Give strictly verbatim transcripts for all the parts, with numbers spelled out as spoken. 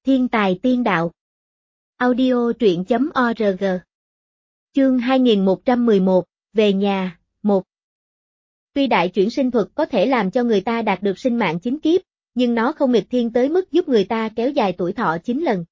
Thiên tài tiên đạo. Audio truyện chấm org. Chương hai nghìn một trăm mười một, về nhà, một. Tuy đại chuyển sinh thuật có thể làm cho người ta đạt được sinh mạng chín kiếp, nhưng nó không nghịch thiên tới mức giúp người ta kéo dài tuổi thọ chín lần.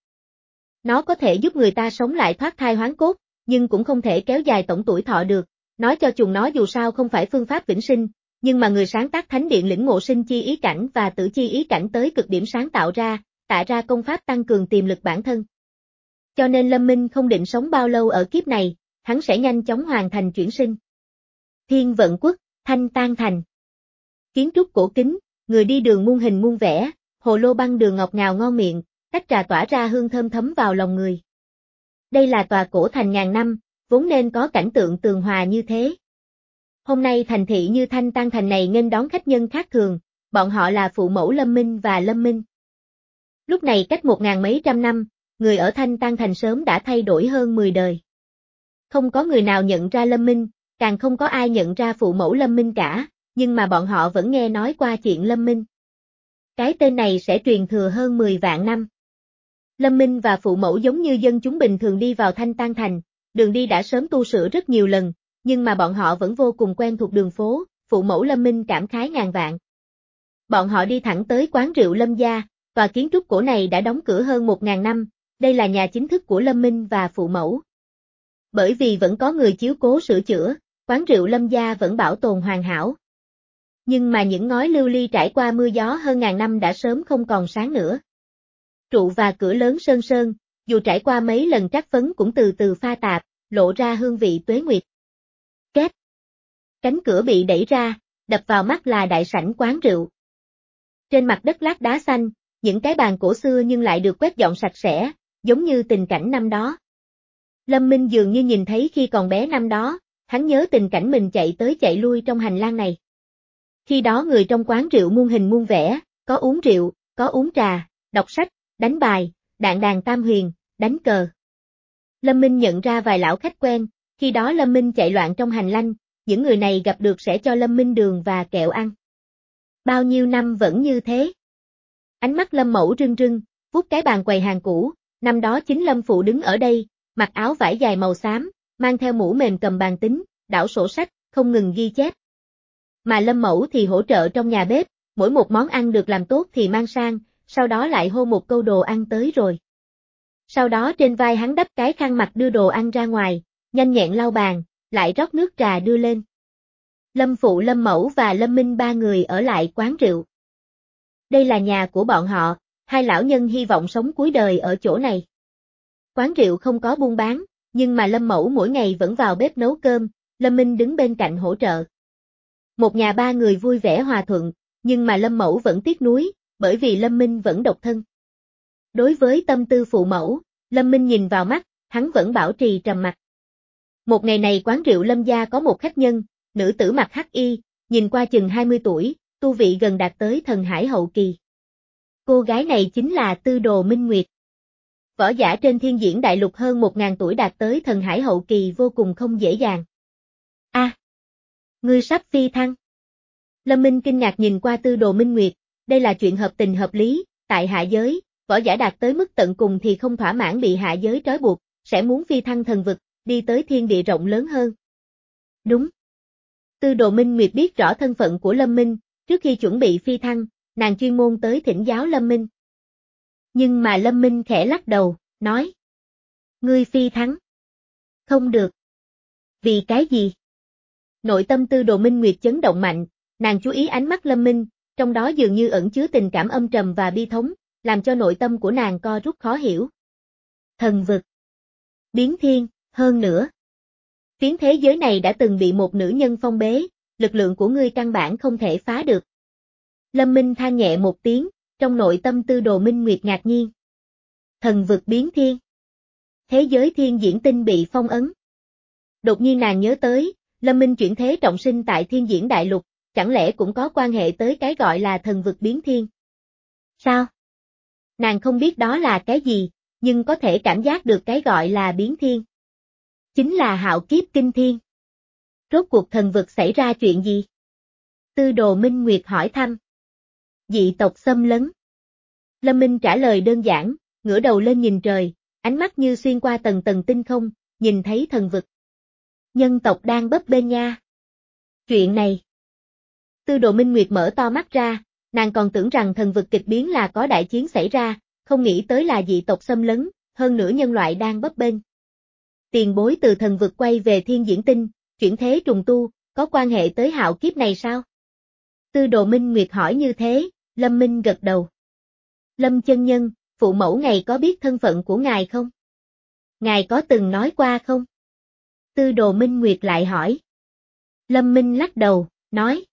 Nó có thể giúp người ta sống lại thoát thai hoán cốt, nhưng cũng không thể kéo dài tổng tuổi thọ được. Nói cho chùng nó dù sao không phải phương pháp vĩnh sinh, nhưng mà người sáng tác thánh điện lĩnh ngộ sinh chi ý cảnh và tử chi ý cảnh tới cực điểm sáng tạo ra, tạo ra công pháp tăng cường tiềm lực bản thân. Cho nên Lâm Minh không định sống bao lâu ở kiếp này, hắn sẽ nhanh chóng hoàn thành chuyển sinh. Thiên Vận Quốc, Thanh Tan Thành. Kiến trúc cổ kính, người đi đường muôn hình muôn vẻ, hồ lô băng đường ngọt ngào ngon miệng, tách trà tỏa ra hương thơm thấm vào lòng người. Đây là tòa cổ thành ngàn năm, vốn nên có cảnh tượng tường hòa như thế. Hôm nay thành thị như Thanh Tan Thành này nghênh đón khách nhân khác thường, bọn họ là phụ mẫu Lâm Minh và Lâm Minh. Lúc này cách một ngàn mấy trăm năm, người ở Thanh Tan Thành sớm đã thay đổi hơn mười đời. Không có người nào nhận ra Lâm Minh, càng không có ai nhận ra phụ mẫu Lâm Minh cả, nhưng mà bọn họ vẫn nghe nói qua chuyện Lâm Minh. Cái tên này sẽ truyền thừa hơn mười vạn năm. Lâm Minh và phụ mẫu giống như dân chúng bình thường đi vào Thanh Tan Thành, đường đi đã sớm tu sửa rất nhiều lần, nhưng mà bọn họ vẫn vô cùng quen thuộc đường phố, phụ mẫu Lâm Minh cảm khái ngàn vạn. Bọn họ đi thẳng tới quán rượu Lâm gia, tòa kiến trúc cổ này đã đóng cửa hơn một ngàn năm, đây là nhà chính thức của Lâm Minh và phụ mẫu. Bởi vì vẫn có người chiếu cố sửa chữa, quán rượu Lâm gia vẫn bảo tồn hoàn hảo. Nhưng mà những ngói lưu ly trải qua mưa gió hơn ngàn năm đã sớm không còn sáng nữa. Trụ và cửa lớn sơn sơn, dù trải qua mấy lần trắc phấn cũng từ từ pha tạp, lộ ra hương vị tuế nguyệt. Két. Cánh cửa bị đẩy ra, đập vào mắt là đại sảnh quán rượu. Trên mặt đất lát đá xanh, những cái bàn cổ xưa nhưng lại được quét dọn sạch sẽ, giống như tình cảnh năm đó. Lâm Minh dường như nhìn thấy khi còn bé năm đó, hắn nhớ tình cảnh mình chạy tới chạy lui trong hành lang này. Khi đó người trong quán rượu muôn hình muôn vẻ, có uống rượu, có uống trà, đọc sách, đánh bài, đạn đàn tam huyền, đánh cờ. Lâm Minh nhận ra vài lão khách quen, khi đó Lâm Minh chạy loạn trong hành lang, những người này gặp được sẽ cho Lâm Minh đường và kẹo ăn. Bao nhiêu năm vẫn như thế. Ánh mắt Lâm Mẫu rưng rưng, vuốt cái bàn quầy hàng cũ, năm đó chính Lâm Phụ đứng ở đây, mặc áo vải dài màu xám, mang theo mũ mềm cầm bàn tính, đảo sổ sách, không ngừng ghi chép. Mà Lâm Mẫu thì hỗ trợ trong nhà bếp, mỗi một món ăn được làm tốt thì mang sang, sau đó lại hô một câu đồ ăn tới rồi. Sau đó trên vai hắn đắp cái khăn mặt đưa đồ ăn ra ngoài, nhanh nhẹn lau bàn, lại rót nước trà đưa lên. Lâm Phụ Lâm Mẫu và Lâm Minh ba người ở lại quán rượu. Đây là nhà của bọn họ, hai lão nhân hy vọng sống cuối đời ở chỗ này. Quán rượu không có buôn bán, nhưng mà Lâm Mẫu mỗi ngày vẫn vào bếp nấu cơm, Lâm Minh đứng bên cạnh hỗ trợ. Một nhà ba người vui vẻ hòa thuận, nhưng mà Lâm Mẫu vẫn tiếc nuối, bởi vì Lâm Minh vẫn độc thân. Đối với tâm tư phụ mẫu, Lâm Minh nhìn vào mắt, hắn vẫn bảo trì trầm mặc. Một ngày này quán rượu Lâm gia có một khách nhân, nữ tử mặc hắc y, nhìn qua chừng hai mươi tuổi, tu vị gần đạt tới thần hải hậu kỳ. Cô gái này chính là Tư Đồ Minh Nguyệt. Võ giả trên thiên diễn đại lục hơn một ngàn tuổi đạt tới thần hải hậu kỳ vô cùng không dễ dàng. A, à, ngươi sắp phi thăng. Lâm Minh kinh ngạc nhìn qua Tư Đồ Minh Nguyệt, đây là chuyện hợp tình hợp lý, tại hạ giới, võ giả đạt tới mức tận cùng thì không thỏa mãn bị hạ giới trói buộc, sẽ muốn phi thăng thần vực, đi tới thiên địa rộng lớn hơn. Đúng. Tư Đồ Minh Nguyệt biết rõ thân phận của Lâm Minh, trước khi chuẩn bị phi thăng, nàng chuyên môn tới thỉnh giáo Lâm Minh. Nhưng mà Lâm Minh khẽ lắc đầu, nói. Ngươi phi thăng? Không được. Vì cái gì? Nội tâm Tư Đồ Minh Nguyệt chấn động mạnh, nàng chú ý ánh mắt Lâm Minh, trong đó dường như ẩn chứa tình cảm âm trầm và bi thống, làm cho nội tâm của nàng co rút khó hiểu. Thần vực. Biến thiên, hơn nữa. Phiến thế giới này đã từng bị một nữ nhân phong bế, lực lượng của ngươi căn bản không thể phá được. Lâm Minh than nhẹ một tiếng, trong nội tâm Tư Đồ Minh Nguyệt ngạc nhiên. Thần vực biến thiên. Thế giới thiên diễn tinh bị phong ấn. Đột nhiên nàng nhớ tới, Lâm Minh chuyển thế trọng sinh tại thiên diễn đại lục, chẳng lẽ cũng có quan hệ tới cái gọi là thần vực biến thiên? Sao? Nàng không biết đó là cái gì, nhưng có thể cảm giác được cái gọi là biến thiên. Chính là hạo kiếp kinh thiên. Rốt cuộc thần vực xảy ra chuyện gì? Tư Đồ Minh Nguyệt hỏi thăm. Dị tộc xâm lấn. Lâm Minh trả lời đơn giản, ngửa đầu lên nhìn trời, ánh mắt như xuyên qua tầng tầng tinh không, nhìn thấy thần vực. Nhân tộc đang bấp bênh nha. Chuyện này. Tư Đồ Minh Nguyệt mở to mắt ra, nàng còn tưởng rằng thần vực kịch biến là có đại chiến xảy ra, không nghĩ tới là dị tộc xâm lấn, hơn nữa nhân loại đang bấp bênh. Tiền bối từ thần vực quay về thiên diễn tinh, chuyển thế trùng tu, có quan hệ tới hạo kiếp này sao? Tư Đồ Minh Nguyệt hỏi như thế, Lâm Minh gật đầu. Lâm chân nhân, phụ mẫu ngài có biết thân phận của ngài không? Ngài có từng nói qua không? Tư Đồ Minh Nguyệt lại hỏi. Lâm Minh lắc đầu, nói.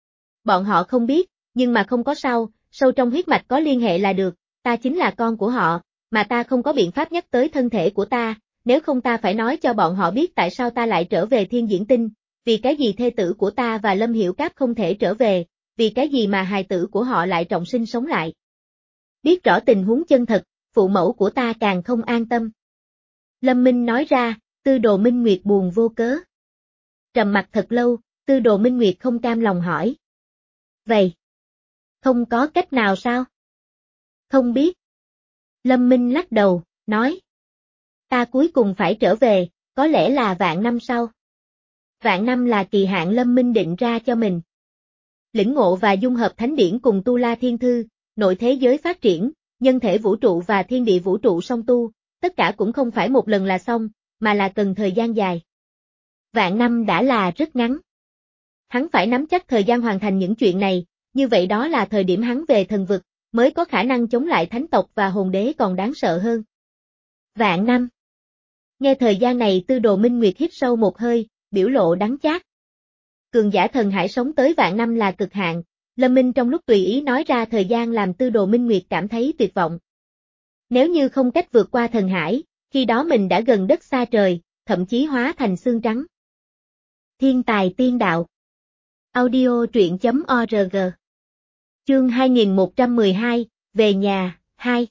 Bọn họ không biết, nhưng mà không có sao, sâu trong huyết mạch có liên hệ là được, ta chính là con của họ, mà ta không có biện pháp nhắc tới thân thể của ta, nếu không ta phải nói cho bọn họ biết tại sao ta lại trở về thiên diễn tinh, vì cái gì thê tử của ta và Lâm Hiểu Cáp không thể trở về, vì cái gì mà hài tử của họ lại trọng sinh sống lại. Biết rõ tình huống chân thật, phụ mẫu của ta càng không an tâm. Lâm Minh nói ra, Tư Đồ Minh Nguyệt buồn vô cớ. Trầm mặt thật lâu, Tư Đồ Minh Nguyệt không cam lòng hỏi. Vậy, không có cách nào sao? Không biết. Lâm Minh lắc đầu, nói. Ta cuối cùng phải trở về, có lẽ là vạn năm sau. Vạn năm là kỳ hạn Lâm Minh định ra cho mình. Lĩnh ngộ và dung hợp thánh điển cùng Tu La Thiên Thư, nội thế giới phát triển, nhân thể vũ trụ và thiên địa vũ trụ song tu, tất cả cũng không phải một lần là xong, mà là cần thời gian dài. Vạn năm đã là rất ngắn. Hắn phải nắm chắc thời gian hoàn thành những chuyện này, như vậy đó là thời điểm hắn về thần vực, mới có khả năng chống lại thánh tộc và hồn đế còn đáng sợ hơn. Vạn năm. Nghe thời gian này Tư Đồ Minh Nguyệt hít sâu một hơi, biểu lộ đắng chát. Cường giả thần hải sống tới vạn năm là cực hạn, Lâm Minh trong lúc tùy ý nói ra thời gian làm Tư Đồ Minh Nguyệt cảm thấy tuyệt vọng. Nếu như không cách vượt qua thần hải, khi đó mình đã gần đất xa trời, thậm chí hóa thành xương trắng. Thiên tài tiên đạo. Audio truyện chấm org. Chương hai nghìn một trăm mười hai, về nhà, hai.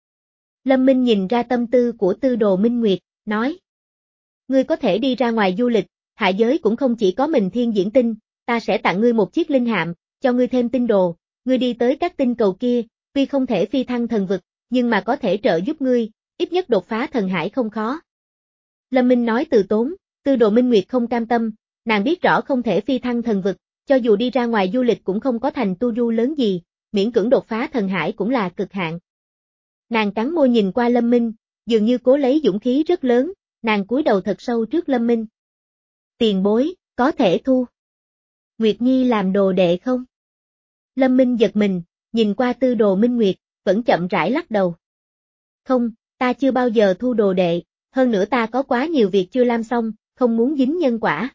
Lâm Minh nhìn ra tâm tư của Tư Đồ Minh Nguyệt, nói. Ngươi có thể đi ra ngoài du lịch, hạ giới cũng không chỉ có mình thiên diễn tinh, ta sẽ tặng ngươi một chiếc linh hạm, cho ngươi thêm tinh đồ, ngươi đi tới các tinh cầu kia, tuy không thể phi thăng thần vực, nhưng mà có thể trợ giúp ngươi, ít nhất đột phá thần hải không khó. Lâm Minh nói từ tốn, Tư Đồ Minh Nguyệt không cam tâm, nàng biết rõ không thể phi thăng thần vực, cho dù đi ra ngoài du lịch cũng không có thành tu du lớn gì, miễn cưỡng đột phá thần hải cũng là cực hạn. Nàng cắn môi nhìn qua Lâm Minh, dường như cố lấy dũng khí rất lớn, nàng cúi đầu thật sâu trước Lâm Minh. Tiền bối, có thể thu. Nguyệt Nhi làm đồ đệ không? Lâm Minh giật mình, nhìn qua Tư Đồ Minh Nguyệt, vẫn chậm rãi lắc đầu. Không, ta chưa bao giờ thu đồ đệ, hơn nữa ta có quá nhiều việc chưa làm xong, không muốn dính nhân quả.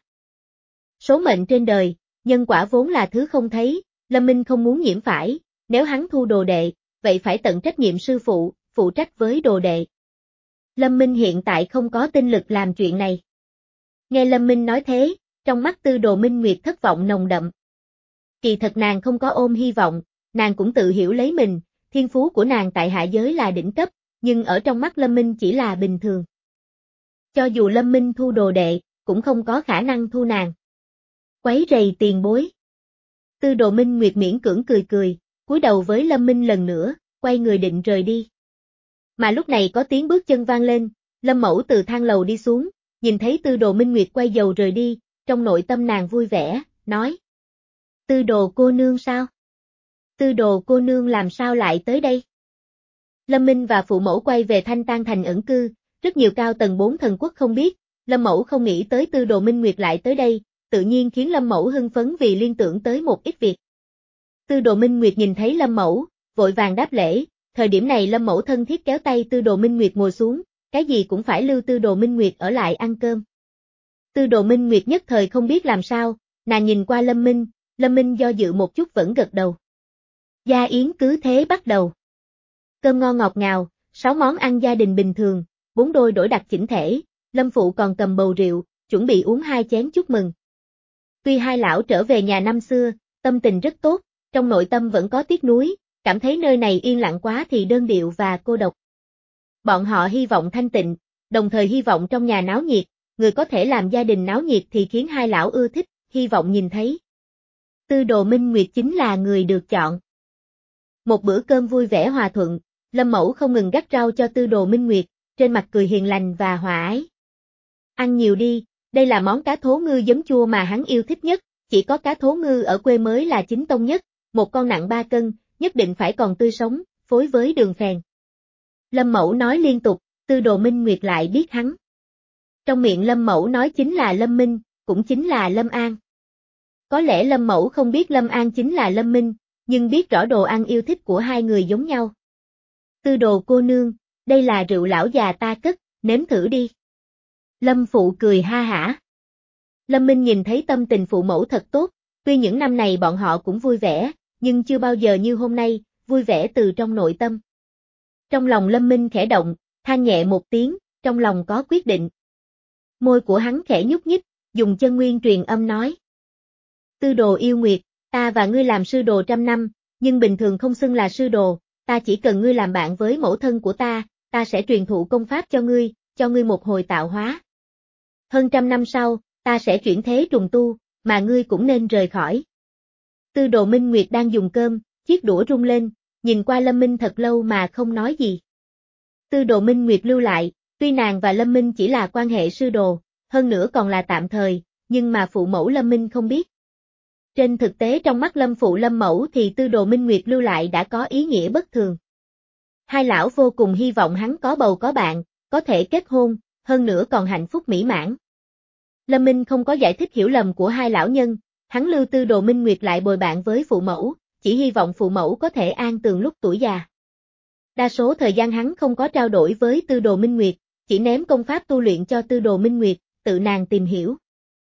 Số mệnh trên đời, nhân quả vốn là thứ không thấy, Lâm Minh không muốn nhiễm phải, nếu hắn thu đồ đệ, vậy phải tận trách nhiệm sư phụ, phụ trách với đồ đệ. Lâm Minh hiện tại không có tinh lực làm chuyện này. Nghe Lâm Minh nói thế, trong mắt Tư Đồ Minh Nguyệt thất vọng nồng đậm. Kỳ thật nàng không có ôm hy vọng, nàng cũng tự hiểu lấy mình, thiên phú của nàng tại hạ giới là đỉnh cấp, nhưng ở trong mắt Lâm Minh chỉ là bình thường. Cho dù Lâm Minh thu đồ đệ, cũng không có khả năng thu nàng. Quấy rầy tiền bối. Tư Đồ Minh Nguyệt miễn cưỡng cười cười, cúi đầu với Lâm Minh lần nữa, quay người định rời đi. Mà lúc này có tiếng bước chân vang lên, Lâm Mẫu từ thang lầu đi xuống, nhìn thấy Tư Đồ Minh Nguyệt quay dầu rời đi, trong nội tâm nàng vui vẻ, nói. Tư Đồ cô nương sao? Tư Đồ cô nương làm sao lại tới đây? Lâm Minh và phụ mẫu quay về Thanh Tang thành ẩn cư, rất nhiều cao tầng bốn thần quốc không biết, Lâm Mẫu không nghĩ tới Tư Đồ Minh Nguyệt lại tới đây, tự nhiên khiến Lâm Mẫu hưng phấn vì liên tưởng tới một ít việc. Tư Đồ Minh Nguyệt nhìn thấy Lâm Mẫu, vội vàng đáp lễ, thời điểm này Lâm Mẫu thân thiết kéo tay Tư Đồ Minh Nguyệt ngồi xuống, cái gì cũng phải lưu Tư Đồ Minh Nguyệt ở lại ăn cơm. Tư Đồ Minh Nguyệt nhất thời không biết làm sao, nàng nhìn qua Lâm Minh, Lâm Minh do dự một chút vẫn gật đầu. Gia yến cứ thế bắt đầu. Cơm ngon ngọt ngào, sáu món ăn gia đình bình thường, bốn đôi đổi đặt chỉnh thể, Lâm Phụ còn cầm bầu rượu, chuẩn bị uống hai chén chúc mừng. Tuy hai lão trở về nhà năm xưa, tâm tình rất tốt, trong nội tâm vẫn có tiếc nuối, cảm thấy nơi này yên lặng quá thì đơn điệu và cô độc. Bọn họ hy vọng thanh tịnh, đồng thời hy vọng trong nhà náo nhiệt, người có thể làm gia đình náo nhiệt thì khiến hai lão ưa thích, hy vọng nhìn thấy. Tư Đồ Minh Nguyệt chính là người được chọn. Một bữa cơm vui vẻ hòa thuận, Lâm Mẫu không ngừng gắp rau cho Tư Đồ Minh Nguyệt, trên mặt cười hiền lành và hòa ái. Ăn nhiều đi, đây là món cá thố ngư giấm chua mà hắn yêu thích nhất, chỉ có cá thố ngư ở quê mới là chính tông nhất, một con nặng ba cân, nhất định phải còn tươi sống, phối với đường phèn. Lâm Mẫu nói liên tục, Tư Đồ Minh Nguyệt lại biết hắn. Trong miệng Lâm Mẫu nói chính là Lâm Minh, cũng chính là Lâm An. Có lẽ Lâm Mẫu không biết Lâm An chính là Lâm Minh, nhưng biết rõ đồ ăn yêu thích của hai người giống nhau. Tư Đồ cô nương, đây là rượu lão già ta cất, nếm thử đi. Lâm Phụ cười ha hả. Lâm Minh nhìn thấy tâm tình phụ mẫu thật tốt, tuy những năm này bọn họ cũng vui vẻ, nhưng chưa bao giờ như hôm nay, vui vẻ từ trong nội tâm. Trong lòng Lâm Minh khẽ động, than nhẹ một tiếng, trong lòng có quyết định. Môi của hắn khẽ nhúc nhích, dùng chân nguyên truyền âm nói. Tư Đồ yêu nguyệt, ta và ngươi làm sư đồ trăm năm, nhưng bình thường không xưng là sư đồ, ta chỉ cần ngươi làm bạn với mẫu thân của ta, ta sẽ truyền thụ công pháp cho ngươi, cho ngươi một hồi tạo hóa. Hơn trăm năm sau, ta sẽ chuyển thế trùng tu, mà ngươi cũng nên rời khỏi. Tư Đồ Minh Nguyệt đang dùng cơm, chiếc đũa rung lên, nhìn qua Lâm Minh thật lâu mà không nói gì. Tư Đồ Minh Nguyệt lưu lại, tuy nàng và Lâm Minh chỉ là quan hệ sư đồ, hơn nữa còn là tạm thời, nhưng mà phụ mẫu Lâm Minh không biết. Trên thực tế trong mắt Lâm Phụ Lâm Mẫu thì Tư Đồ Minh Nguyệt lưu lại đã có ý nghĩa bất thường. Hai lão vô cùng hy vọng hắn có bầu có bạn, có thể kết hôn, hơn nữa còn hạnh phúc mỹ mãn. Lâm Minh không có giải thích hiểu lầm của hai lão nhân, hắn lưu Tư Đồ Minh Nguyệt lại bồi bạn với phụ mẫu, chỉ hy vọng phụ mẫu có thể an tường lúc tuổi già. Đa số thời gian hắn không có trao đổi với Tư Đồ Minh Nguyệt, chỉ ném công pháp tu luyện cho Tư Đồ Minh Nguyệt, tự nàng tìm hiểu.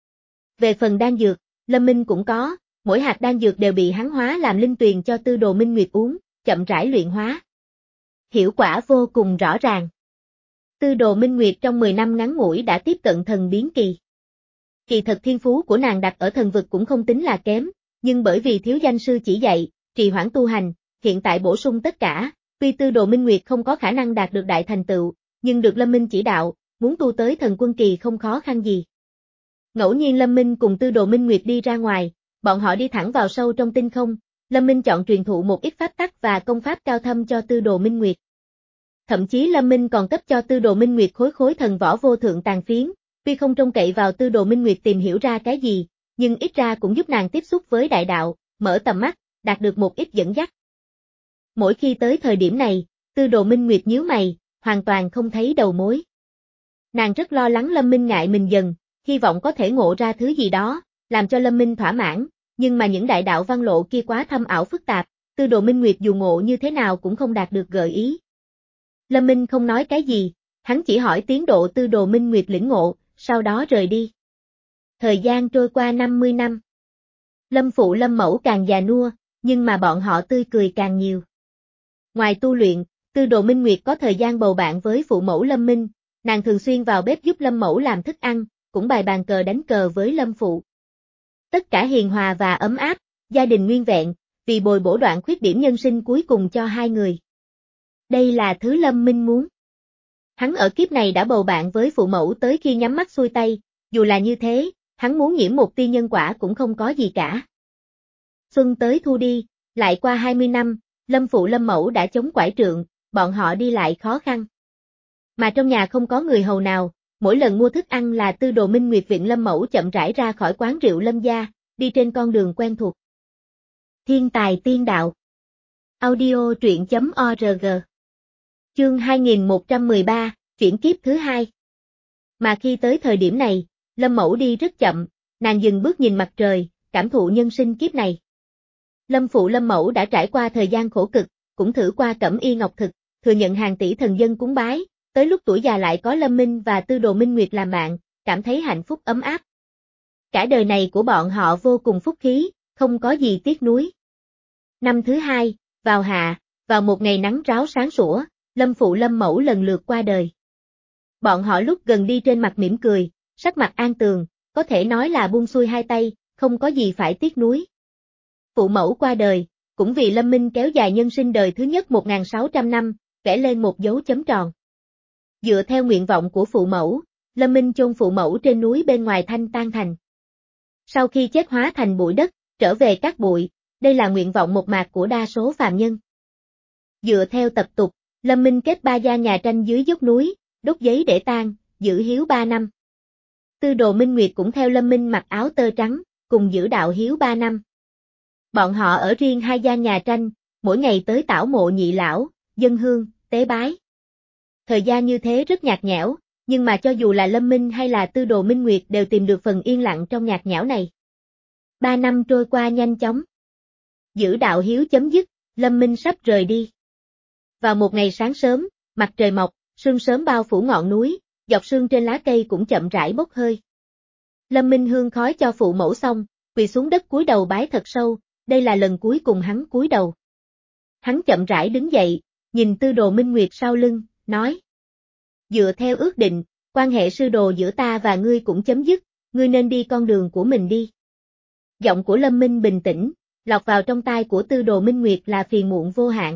Về phần đan dược, Lâm Minh cũng có, mỗi hạt đan dược đều bị hắn hóa làm linh tuyền cho Tư Đồ Minh Nguyệt uống, chậm rãi luyện hóa. Hiệu quả vô cùng rõ ràng. Tư Đồ Minh Nguyệt trong mười năm ngắn ngủi đã tiếp cận thần biến kỳ. Kỳ thật thiên phú của nàng đặt ở thần vực cũng không tính là kém, nhưng bởi vì thiếu danh sư chỉ dạy, trì hoãn tu hành, hiện tại bổ sung tất cả, tuy Tư Đồ Minh Nguyệt không có khả năng đạt được đại thành tựu, nhưng được Lâm Minh chỉ đạo, muốn tu tới thần quân kỳ không khó khăn gì. Ngẫu nhiên Lâm Minh cùng Tư Đồ Minh Nguyệt đi ra ngoài, bọn họ đi thẳng vào sâu trong tinh không, Lâm Minh chọn truyền thụ một ít pháp tắc và công pháp cao thâm cho Tư Đồ Minh Nguyệt. Thậm chí Lâm Minh còn cấp cho Tư Đồ Minh Nguyệt khối khối thần võ vô thượng tàn phiến, tuy không trông cậy vào Tư Đồ Minh Nguyệt tìm hiểu ra cái gì, nhưng ít ra cũng giúp nàng tiếp xúc với đại đạo, mở tầm mắt, đạt được một ít dẫn dắt. Mỗi khi tới thời điểm này, Tư Đồ Minh Nguyệt nhíu mày, hoàn toàn không thấy đầu mối. Nàng rất lo lắng Lâm Minh ngại mình dần, hy vọng có thể ngộ ra thứ gì đó, làm cho Lâm Minh thỏa mãn, nhưng mà những đại đạo văn lộ kia quá thâm ảo phức tạp, Tư Đồ Minh Nguyệt dù ngộ như thế nào cũng không đạt được gợi ý. Lâm Minh không nói cái gì, hắn chỉ hỏi tiến độ Tư Đồ Minh Nguyệt lĩnh ngộ, sau đó rời đi. Thời gian trôi qua năm mươi năm. Lâm Phụ Lâm Mẫu càng già nua, nhưng mà bọn họ tươi cười càng nhiều. Ngoài tu luyện, Tư Đồ Minh Nguyệt có thời gian bầu bạn với phụ mẫu Lâm Minh, nàng thường xuyên vào bếp giúp Lâm Mẫu làm thức ăn, cũng bài bàn cờ đánh cờ với Lâm Phụ. Tất cả hiền hòa và ấm áp, gia đình nguyên vẹn, vì bồi bổ đoạn khuyết điểm nhân sinh cuối cùng cho hai người. Đây là thứ Lâm Minh muốn. Hắn ở kiếp này đã bầu bạn với phụ mẫu tới khi nhắm mắt xuôi tay, dù là như thế, hắn muốn nhiễm một tia nhân quả cũng không có gì cả. Xuân tới thu đi, lại qua hai mươi năm, Lâm Phụ Lâm Mẫu đã chống quải trượng, bọn họ đi lại khó khăn. Mà trong nhà không có người hầu nào, mỗi lần mua thức ăn là Tư Đồ Minh Nguyệt viện Lâm Mẫu chậm rãi ra khỏi quán rượu Lâm gia, đi trên con đường quen thuộc. Thiên tài tiên đạo. Audio truyện chấm org. Chương hai nghìn một trăm mười ba, chuyển kiếp thứ hai. Mà khi tới thời điểm này, Lâm Mẫu đi rất chậm, nàng dừng bước nhìn mặt trời, cảm thụ nhân sinh kiếp này. Lâm Phụ Lâm Mẫu đã trải qua thời gian khổ cực, cũng thử qua cẩm y ngọc thực, thừa nhận hàng tỷ thần dân cúng bái, tới lúc tuổi già lại có Lâm Minh và Tư Đồ Minh Nguyệt làm bạn, cảm thấy hạnh phúc ấm áp. Cả đời này của bọn họ vô cùng phúc khí, không có gì tiếc nuối. Năm thứ hai, vào hạ, vào một ngày nắng ráo sáng sủa, Lâm Phụ Lâm Mẫu lần lượt qua đời. Bọn họ lúc gần đi trên mặt mỉm cười, sắc mặt an tường, có thể nói là buông xuôi hai tay, không có gì phải tiếc nuối. Phụ mẫu qua đời, cũng vì Lâm Minh kéo dài nhân sinh đời thứ nhất một nghìn sáu trăm năm, vẽ lên một dấu chấm tròn. Dựa theo nguyện vọng của phụ mẫu, Lâm Minh chôn phụ mẫu trên núi bên ngoài Thanh Tan Thành. Sau khi chết hóa thành bụi đất, trở về cát bụi, đây là nguyện vọng một mạc của đa số phàm nhân. Dựa theo tập tục, Lâm Minh kết ba gia nhà tranh dưới dốc núi, đốt giấy để tang, giữ hiếu ba năm. Tư Đồ Minh Nguyệt cũng theo Lâm Minh mặc áo tơ trắng, cùng giữ đạo hiếu ba năm. Bọn họ ở riêng hai gia nhà tranh, mỗi ngày tới tảo mộ nhị lão, dâng hương, tế bái. Thời gian như thế rất nhạt nhẽo, nhưng mà cho dù là Lâm Minh hay là Tư Đồ Minh Nguyệt đều tìm được phần yên lặng trong nhạt nhẽo này. Ba năm trôi qua nhanh chóng. Giữ đạo hiếu chấm dứt, Lâm Minh sắp rời đi. Vào một ngày sáng sớm, mặt trời mọc, sương sớm bao phủ ngọn núi, dọc sương trên lá cây cũng chậm rãi bốc hơi. Lâm Minh hương khói cho phụ mẫu xong, quỳ xuống đất cúi đầu bái thật sâu, đây là lần cuối cùng hắn cúi đầu. Hắn chậm rãi đứng dậy, nhìn Tư Đồ Minh Nguyệt sau lưng, nói. Dựa theo ước định, quan hệ sư đồ giữa ta và ngươi cũng chấm dứt, ngươi nên đi con đường của mình đi. Giọng của Lâm Minh bình tĩnh, lọt vào trong tai của Tư Đồ Minh Nguyệt là phiền muộn vô hạn.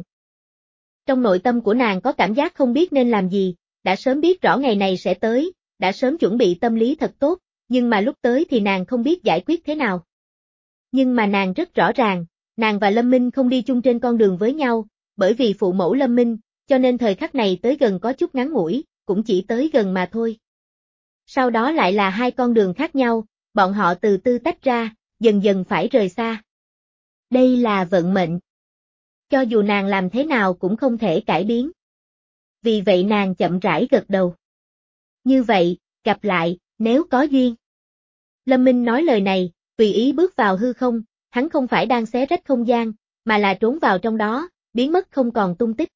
Trong nội tâm của nàng có cảm giác không biết nên làm gì, đã sớm biết rõ ngày này sẽ tới, đã sớm chuẩn bị tâm lý thật tốt, nhưng mà lúc tới thì nàng không biết giải quyết thế nào. Nhưng mà nàng rất rõ ràng, nàng và Lâm Minh không đi chung trên con đường với nhau, bởi vì phụ mẫu Lâm Minh, cho nên thời khắc này tới gần có chút ngắn ngủi, cũng chỉ tới gần mà thôi. Sau đó lại là hai con đường khác nhau, bọn họ từ từ tách ra, dần dần phải rời xa. Đây là vận mệnh. Cho dù nàng làm thế nào cũng không thể cải biến. Vì vậy nàng chậm rãi gật đầu. Như vậy, gặp lại, nếu có duyên. Lâm Minh nói lời này, tùy ý bước vào hư không, hắn không phải đang xé rách không gian, mà là trốn vào trong đó, biến mất không còn tung tích.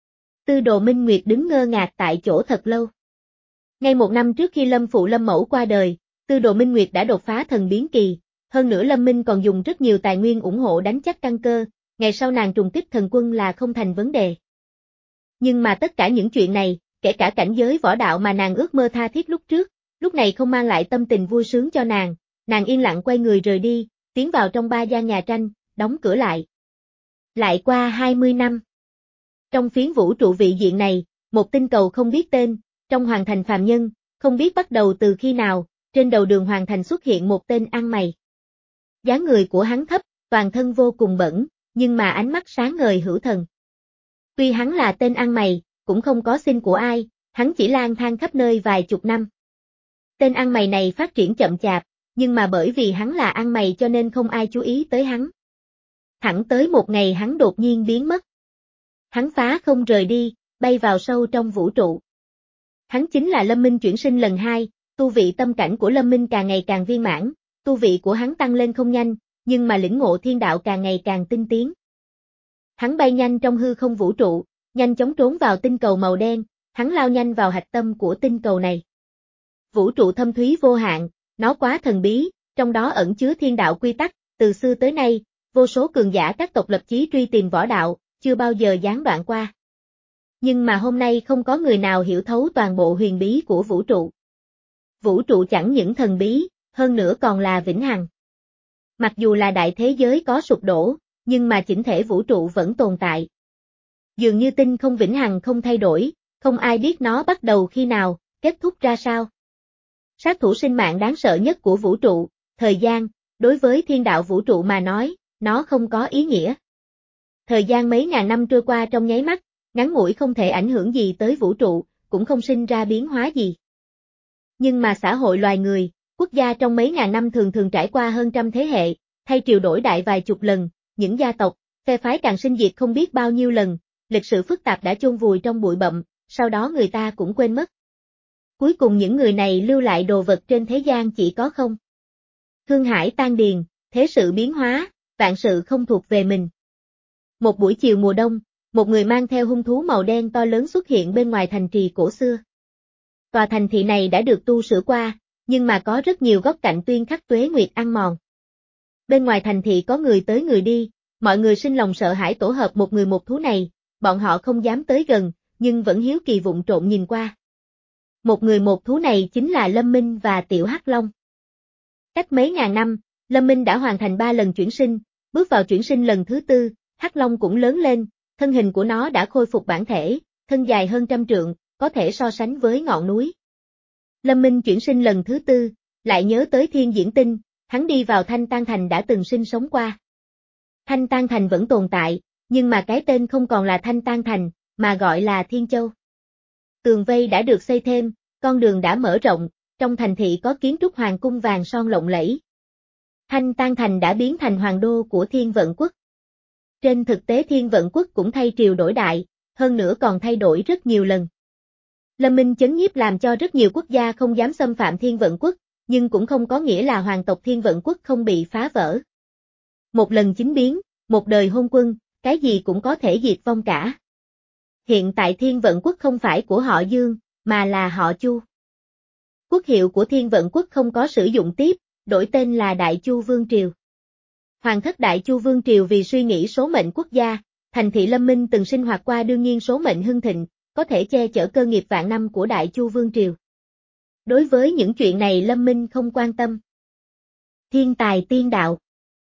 Tư Đồ Minh Nguyệt đứng ngơ ngác tại chỗ thật lâu. Ngay một năm trước khi Lâm Phụ Lâm Mẫu qua đời, Tư Đồ Minh Nguyệt đã đột phá thần biến kỳ, hơn nữa Lâm Minh còn dùng rất nhiều tài nguyên ủng hộ đánh chắc căn cơ, ngày sau nàng trùng kích thần quân là không thành vấn đề. Nhưng mà tất cả những chuyện này, kể cả cảnh giới võ đạo mà nàng ước mơ tha thiết lúc trước, lúc này không mang lại tâm tình vui sướng cho nàng, nàng yên lặng quay người rời đi, tiến vào trong ba gian nhà tranh, đóng cửa lại. Lại qua hai mươi năm. Trong phiến vũ trụ vị diện này, một tinh cầu không biết tên, trong hoàng thành phàm nhân, không biết bắt đầu từ khi nào, trên đầu đường hoàng thành xuất hiện một tên ăn mày. Dáng người của hắn thấp, toàn thân vô cùng bẩn, nhưng mà ánh mắt sáng ngời hữu thần. Tuy hắn là tên ăn mày, cũng không có xin của ai, hắn chỉ lang thang khắp nơi vài chục năm. Tên ăn mày này phát triển chậm chạp, nhưng mà bởi vì hắn là ăn mày cho nên không ai chú ý tới hắn. Thẳng tới một ngày hắn đột nhiên biến mất. Hắn phá không rời đi, bay vào sâu trong vũ trụ. Hắn chính là Lâm Minh chuyển sinh lần hai, tu vị tâm cảnh của Lâm Minh càng ngày càng viên mãn, tu vị của hắn tăng lên không nhanh, nhưng mà lĩnh ngộ thiên đạo càng ngày càng tinh tiến. Hắn bay nhanh trong hư không vũ trụ, nhanh chóng trốn vào tinh cầu màu đen, hắn lao nhanh vào hạch tâm của tinh cầu này. Vũ trụ thâm thúy vô hạn, nó quá thần bí, trong đó ẩn chứa thiên đạo quy tắc, từ xưa tới nay, vô số cường giả các tộc lập chí truy tìm võ đạo, chưa bao giờ gián đoạn qua. Nhưng mà hôm nay không có người nào hiểu thấu toàn bộ huyền bí của vũ trụ. Vũ trụ chẳng những thần bí, hơn nữa còn là vĩnh hằng. Mặc dù là đại thế giới có sụp đổ, nhưng mà chỉnh thể vũ trụ vẫn tồn tại. Dường như tinh không vĩnh hằng không thay đổi, không ai biết nó bắt đầu khi nào, kết thúc ra sao. Sát thủ sinh mạng đáng sợ nhất của vũ trụ, thời gian, đối với thiên đạo vũ trụ mà nói, nó không có ý nghĩa. Thời gian mấy ngàn năm trôi qua trong nháy mắt, ngắn ngủi không thể ảnh hưởng gì tới vũ trụ, cũng không sinh ra biến hóa gì. Nhưng mà xã hội loài người, quốc gia trong mấy ngàn năm thường thường trải qua hơn trăm thế hệ, thay triều đổi đại vài chục lần, những gia tộc, phe phái càng sinh diệt không biết bao nhiêu lần, lịch sử phức tạp đã chôn vùi trong bụi bặm, sau đó người ta cũng quên mất. Cuối cùng những người này lưu lại đồ vật trên thế gian chỉ có không. Thương hải tan điền, thế sự biến hóa, vạn sự không thuộc về mình. Một buổi chiều mùa đông, một người mang theo hung thú màu đen to lớn xuất hiện bên ngoài thành trì cổ xưa. Tòa thành thị này đã được tu sửa qua, nhưng mà có rất nhiều góc cạnh tuyên khắc tuế nguyệt ăn mòn. Bên ngoài thành thị có người tới người đi, mọi người sinh lòng sợ hãi tổ hợp một người một thú này, bọn họ không dám tới gần, nhưng vẫn hiếu kỳ vụng trộm nhìn qua. Một người một thú này chính là Lâm Minh và Tiểu Hắc Long. Cách mấy ngàn năm, Lâm Minh đã hoàn thành ba lần chuyển sinh, bước vào chuyển sinh lần thứ tư, Hắc Long cũng lớn lên, thân hình của nó đã khôi phục bản thể, thân dài hơn trăm trượng, có thể so sánh với ngọn núi. Lâm Minh chuyển sinh lần thứ tư, lại nhớ tới Thiên Diễn Tinh, hắn đi vào Thanh Tan Thành đã từng sinh sống qua. Thanh Tan Thành vẫn tồn tại, nhưng mà cái tên không còn là Thanh Tan Thành, mà gọi là Thiên Châu. Tường vây đã được xây thêm, con đường đã mở rộng, trong thành thị có kiến trúc hoàng cung vàng son lộng lẫy. Thanh Tan Thành đã biến thành hoàng đô của Thiên Vận Quốc. Trên thực tế Thiên Vận Quốc cũng thay triều đổi đại, hơn nữa còn thay đổi rất nhiều lần. Lâm Minh chấn nhiếp làm cho rất nhiều quốc gia không dám xâm phạm Thiên Vận Quốc, nhưng cũng không có nghĩa là hoàng tộc Thiên Vận Quốc không bị phá vỡ. Một lần chính biến, một đời hôn quân, cái gì cũng có thể diệt vong cả. Hiện tại Thiên Vận Quốc không phải của họ Dương, mà là họ Chu. Quốc hiệu của Thiên Vận Quốc không có sử dụng tiếp, đổi tên là Đại Chu Vương Triều. Hoàng thất Đại Chu Vương Triều vì suy nghĩ số mệnh quốc gia, thành thị Lâm Minh từng sinh hoạt qua đương nhiên số mệnh hưng thịnh, có thể che chở cơ nghiệp vạn năm của Đại Chu Vương Triều. Đối với những chuyện này Lâm Minh không quan tâm. Thiên tài tiên đạo.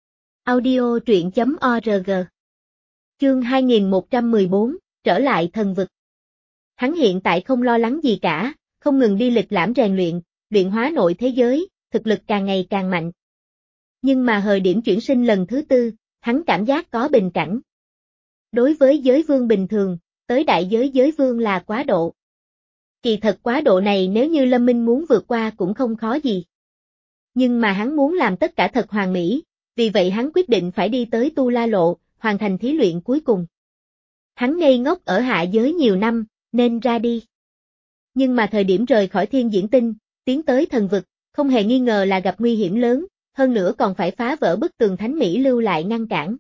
Audio truyện chấm org. Chương hai nghìn một trăm mười bốn, trở lại thần vực. Hắn hiện tại không lo lắng gì cả, không ngừng đi lịch lãm rèn luyện, luyện hóa nội thế giới, thực lực càng ngày càng mạnh. Nhưng mà thời điểm chuyển sinh lần thứ tư, hắn cảm giác có bình cảnh. Đối với giới vương bình thường, tới đại giới giới vương là quá độ. Kỳ thật quá độ này nếu như Lâm Minh muốn vượt qua cũng không khó gì. Nhưng mà hắn muốn làm tất cả thật hoàn mỹ, vì vậy hắn quyết định phải đi tới Tu La Lộ, hoàn thành thí luyện cuối cùng. Hắn ngây ngốc ở hạ giới nhiều năm, nên ra đi. Nhưng mà thời điểm rời khỏi thiên diễn tinh, tiến tới thần vực, không hề nghi ngờ là gặp nguy hiểm lớn, hơn nữa còn phải phá vỡ bức tường Thánh Mỹ lưu lại ngăn cản.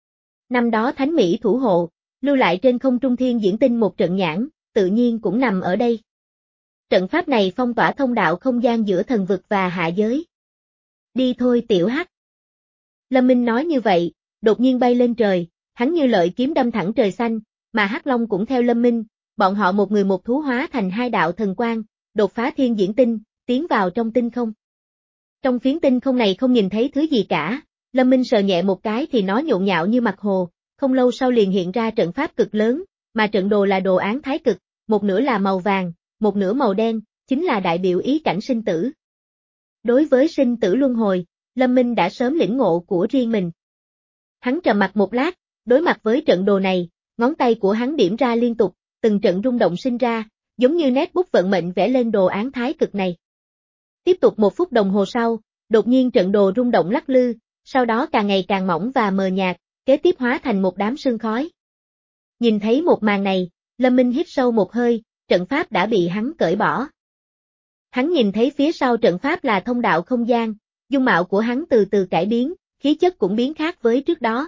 Năm đó Thánh Mỹ thủ hộ, lưu lại trên không trung thiên diễn tinh một trận nhãn, tự nhiên cũng nằm ở đây. Trận pháp này phong tỏa thông đạo không gian giữa thần vực và hạ giới. Đi thôi tiểu hắc. Lâm Minh nói như vậy, đột nhiên bay lên trời, hắn như lợi kiếm đâm thẳng trời xanh, mà Hắc Long cũng theo Lâm Minh, bọn họ một người một thú hóa thành hai đạo thần quang, đột phá thiên diễn tinh, tiến vào trong tinh không. Trong phiến tinh không này không nhìn thấy thứ gì cả, Lâm Minh sờ nhẹ một cái thì nó nhộn nhạo như mặt hồ, không lâu sau liền hiện ra trận pháp cực lớn, mà trận đồ là đồ án thái cực, một nửa là màu vàng, một nửa màu đen, chính là đại biểu ý cảnh sinh tử. Đối với sinh tử luân hồi, Lâm Minh đã sớm lĩnh ngộ của riêng mình. Hắn trầm mặt một lát, đối mặt với trận đồ này, ngón tay của hắn điểm ra liên tục, từng trận rung động sinh ra, giống như nét bút vận mệnh vẽ lên đồ án thái cực này. Tiếp tục một phút đồng hồ sau, đột nhiên trận đồ rung động lắc lư, sau đó càng ngày càng mỏng và mờ nhạt, kế tiếp hóa thành một đám sương khói. Nhìn thấy một màn này, Lâm Minh hít sâu một hơi, trận pháp đã bị hắn cởi bỏ. Hắn nhìn thấy phía sau trận pháp là thông đạo không gian, dung mạo của hắn từ từ cải biến, khí chất cũng biến khác với trước đó.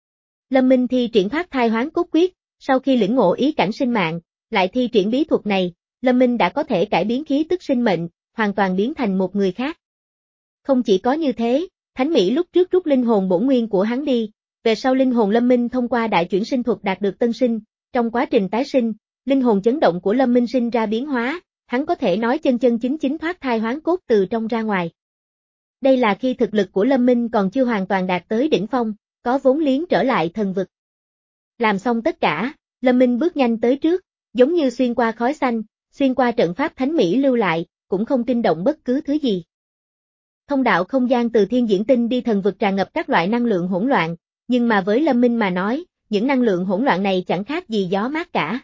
Lâm Minh thi triển thoát thai hoán cốt quyết, sau khi lĩnh ngộ ý cảnh sinh mạng, lại thi triển bí thuật này, Lâm Minh đã có thể cải biến khí tức sinh mệnh, hoàn toàn biến thành một người khác. Không chỉ có như thế, Thánh Mỹ lúc trước rút linh hồn bổn nguyên của hắn đi, về sau linh hồn Lâm Minh thông qua đại chuyển sinh thuật đạt được tân sinh, trong quá trình tái sinh, linh hồn chấn động của Lâm Minh sinh ra biến hóa, hắn có thể nói chân chân chính chính thoát thai hoán cốt từ trong ra ngoài. Đây là khi thực lực của Lâm Minh còn chưa hoàn toàn đạt tới đỉnh phong, có vốn liếng trở lại thần vực. Làm xong tất cả, Lâm Minh bước nhanh tới trước, giống như xuyên qua khói xanh, xuyên qua trận pháp Thánh Mỹ lưu lại, cũng không kinh động bất cứ thứ gì. Thông đạo không gian từ thiên diễn tinh đi thần vực tràn ngập các loại năng lượng hỗn loạn, nhưng mà với Lâm Minh mà nói, những năng lượng hỗn loạn này chẳng khác gì gió mát cả.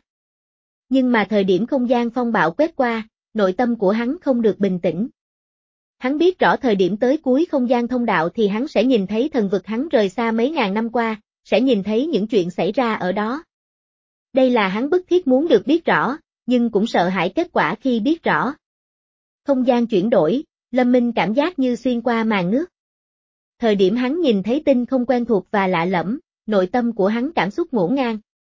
Nhưng mà thời điểm không gian phong bạo quét qua, nội tâm của hắn không được bình tĩnh. Hắn biết rõ thời điểm tới cuối không gian thông đạo thì hắn sẽ nhìn thấy thần vực hắn rời xa mấy ngàn năm qua, sẽ nhìn thấy những chuyện xảy ra ở đó. Đây là hắn bức thiết muốn được biết rõ, nhưng cũng sợ hãi kết quả khi biết rõ. Không gian chuyển đổi, Lâm Minh cảm giác như xuyên qua màn nước. Thời điểm hắn nhìn thấy tinh không quen thuộc và lạ lẫm, nội tâm của hắn cảm xúc ngổn ngang.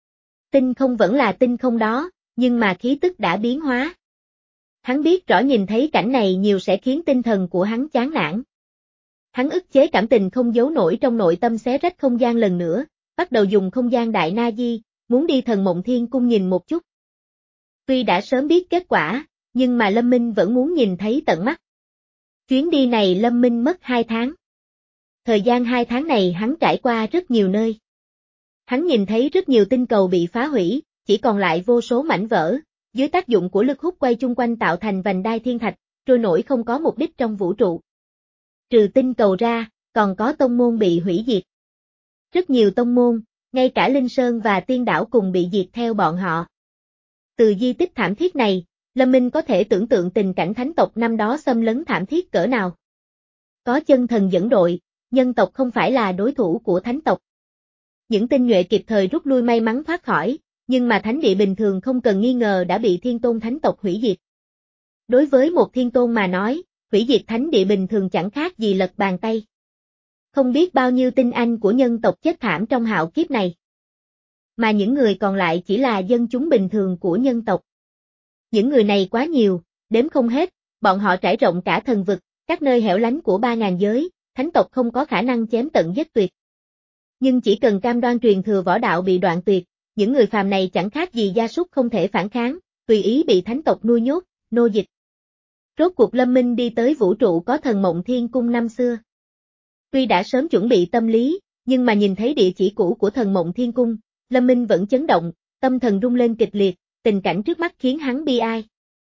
Tinh không vẫn là tinh không đó, nhưng mà khí tức đã biến hóa. Hắn biết rõ nhìn thấy cảnh này nhiều sẽ khiến tinh thần của hắn chán nản. Hắn ức chế cảm tình không giấu nổi trong nội tâm xé rách không gian lần nữa, bắt đầu dùng không gian đại na di, muốn đi Thần Mộng Thiên Cung nhìn một chút. Tuy đã sớm biết kết quả, nhưng mà Lâm Minh vẫn muốn nhìn thấy tận mắt. Chuyến đi này Lâm Minh mất hai tháng. Thời gian hai tháng này hắn trải qua rất nhiều nơi. Hắn nhìn thấy rất nhiều tinh cầu bị phá hủy, chỉ còn lại vô số mảnh vỡ, dưới tác dụng của lực hút quay chung quanh tạo thành vành đai thiên thạch, trôi nổi không có mục đích trong vũ trụ. Trừ tinh cầu ra, còn có tông môn bị hủy diệt. Rất nhiều tông môn, ngay cả Linh Sơn và Tiên Đảo cùng bị diệt theo bọn họ. Từ di tích thảm thiết này, Lâm Minh có thể tưởng tượng tình cảnh thánh tộc năm đó xâm lấn thảm thiết cỡ nào. Có chân thần dẫn đội, nhân tộc không phải là đối thủ của thánh tộc. Những tinh nhuệ kịp thời rút lui may mắn thoát khỏi, nhưng mà thánh địa bình thường không cần nghi ngờ đã bị thiên tôn thánh tộc hủy diệt. Đối với một thiên tôn mà nói, hủy diệt thánh địa bình thường chẳng khác gì lật bàn tay. Không biết bao nhiêu tinh anh của nhân tộc chết thảm trong hạo kiếp này. Mà những người còn lại chỉ là dân chúng bình thường của nhân tộc. Những người này quá nhiều, đếm không hết, bọn họ trải rộng cả thần vực, các nơi hẻo lánh của ba ngàn giới, thánh tộc không có khả năng chém tận giết tuyệt. Nhưng chỉ cần cam đoan truyền thừa võ đạo bị đoạn tuyệt, những người phàm này chẳng khác gì gia súc không thể phản kháng, tùy ý bị thánh tộc nuôi nhốt, nô dịch. Rốt cuộc Lâm Minh đi tới vũ trụ có thần Mộng Thiên Cung năm xưa. Tuy đã sớm chuẩn bị tâm lý, nhưng mà nhìn thấy địa chỉ cũ của thần Mộng Thiên Cung, Lâm Minh vẫn chấn động, tâm thần rung lên kịch liệt, tình cảnh trước mắt khiến hắn bi ai.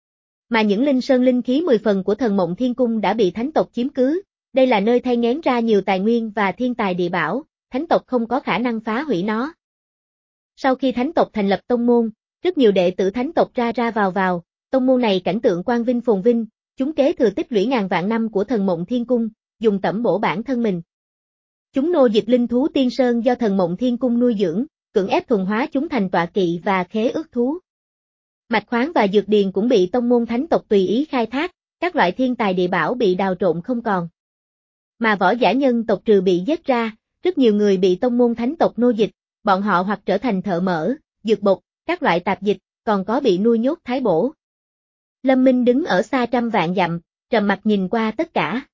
Mà những linh sơn linh khí mười phần của thần Mộng Thiên Cung đã bị thánh tộc chiếm cứ, đây là nơi thay ngén ra nhiều tài nguyên và thiên tài địa bảo, thánh tộc không có khả năng phá hủy nó. Sau khi thánh tộc thành lập tông môn, rất nhiều đệ tử thánh tộc ra ra vào vào, tông môn này cảnh tượng quang vinh phồn vinh, chúng kế thừa tích lũy ngàn vạn năm của thần Mộng Thiên Cung, dùng tẩm bổ bản thân mình. Chúng nô dịch linh thú tiên sơn do thần Mộng Thiên Cung nuôi dưỡng, cưỡng ép thuần hóa chúng thành tọa kỵ và khế ước thú. Mạch khoáng và dược điền cũng bị tông môn thánh tộc tùy ý khai thác, các loại thiên tài địa bảo bị đào trộn không còn. Mà võ giả nhân tộc trừ bị giết ra, rất nhiều người bị tông môn thánh tộc nô dịch, bọn họ hoặc trở thành thợ mỡ, dược bột, các loại tạp dịch, còn có bị nuôi nhốt thái bổ. Lâm Minh đứng ở xa trăm vạn dặm, trầm mặt nhìn qua tất cả.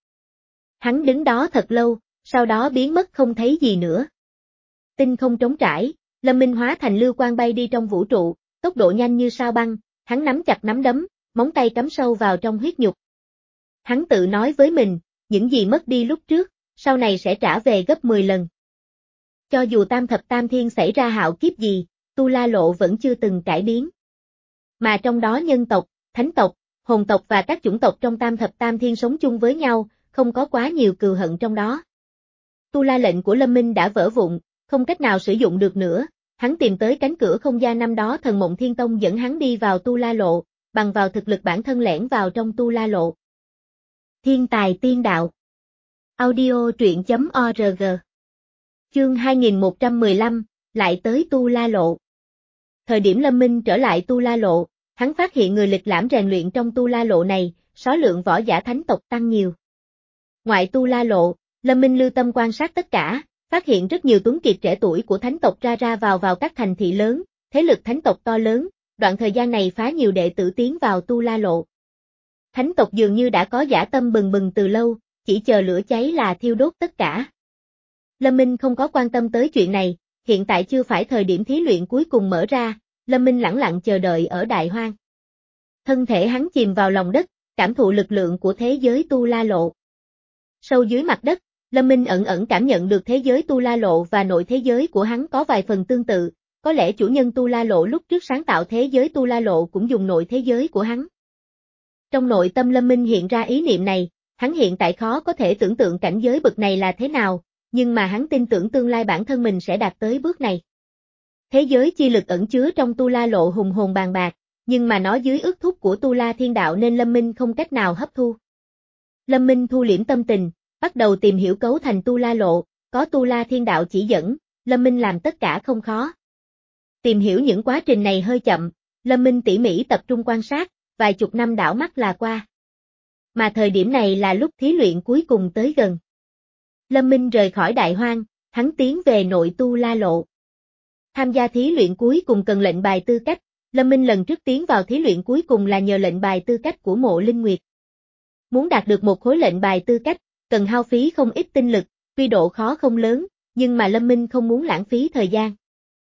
Hắn đứng đó thật lâu, sau đó biến mất không thấy gì nữa. Tinh không trống trải, Lâm Minh hóa thành lưu quang bay đi trong vũ trụ, tốc độ nhanh như sao băng, hắn nắm chặt nắm đấm, móng tay cắm sâu vào trong huyết nhục. Hắn tự nói với mình, những gì mất đi lúc trước, sau này sẽ trả về gấp mười lần. Cho dù tam thập tam thiên xảy ra hạo kiếp gì, Tu La Lộ vẫn chưa từng cải biến. Mà trong đó nhân tộc, thánh tộc, hồn tộc và các chủng tộc trong tam thập tam thiên sống chung với nhau, không có quá nhiều cừu hận trong đó. Tu La lệnh của Lâm Minh đã vỡ vụn, không cách nào sử dụng được nữa, hắn tìm tới cánh cửa không gian năm đó thần Mộng Thiên Tông dẫn hắn đi vào Tu La Lộ, bằng vào thực lực bản thân lẻn vào trong Tu La Lộ. Thiên tài tiên đạo. Audio truyện chấm org. Chương hai nghìn một trăm mười lăm, lại tới Tu La Lộ. Thời điểm Lâm Minh trở lại Tu La Lộ, hắn phát hiện người lịch lãm rèn luyện trong Tu La Lộ này, số lượng võ giả thánh tộc tăng nhiều. Ngoại Tu La Lộ, Lâm Minh lưu tâm quan sát tất cả, phát hiện rất nhiều tuấn kiệt trẻ tuổi của thánh tộc ra ra vào vào các thành thị lớn, thế lực thánh tộc to lớn, đoạn thời gian này phá nhiều đệ tử tiến vào Tu La Lộ. Thánh tộc dường như đã có dã tâm bừng bừng từ lâu, chỉ chờ lửa cháy là thiêu đốt tất cả. Lâm Minh không có quan tâm tới chuyện này, hiện tại chưa phải thời điểm thí luyện cuối cùng mở ra, Lâm Minh lẳng lặng chờ đợi ở Đại Hoang. Thân thể hắn chìm vào lòng đất, cảm thụ lực lượng của thế giới Tu La Lộ. Sâu dưới mặt đất, Lâm Minh ẩn ẩn cảm nhận được thế giới Tu La Lộ và nội thế giới của hắn có vài phần tương tự, có lẽ chủ nhân Tu La Lộ lúc trước sáng tạo thế giới Tu La Lộ cũng dùng nội thế giới của hắn. Trong nội tâm Lâm Minh hiện ra ý niệm này, hắn hiện tại khó có thể tưởng tượng cảnh giới bậc này là thế nào, nhưng mà hắn tin tưởng tương lai bản thân mình sẽ đạt tới bước này. Thế giới chi lực ẩn chứa trong Tu La Lộ hùng hồn bàn bạc, nhưng mà nó dưới ước thúc của Tu La Thiên Đạo nên Lâm Minh không cách nào hấp thu. Lâm Minh thu liễm tâm tình, bắt đầu tìm hiểu cấu thành Tu La Lộ, có Tu La Thiên Đạo chỉ dẫn, Lâm Minh làm tất cả không khó. Tìm hiểu những quá trình này hơi chậm, Lâm Minh tỉ mỉ tập trung quan sát, vài chục năm đảo mắt là qua. Mà thời điểm này là lúc thí luyện cuối cùng tới gần. Lâm Minh rời khỏi Đại Hoang, hắn tiến về nội Tu La Lộ. Tham gia thí luyện cuối cùng cần lệnh bài tư cách, Lâm Minh lần trước tiến vào thí luyện cuối cùng là nhờ lệnh bài tư cách của Mộ Linh Nguyệt. Muốn đạt được một khối lệnh bài tư cách, cần hao phí không ít tinh lực, tuy độ khó không lớn, nhưng mà Lâm Minh không muốn lãng phí thời gian.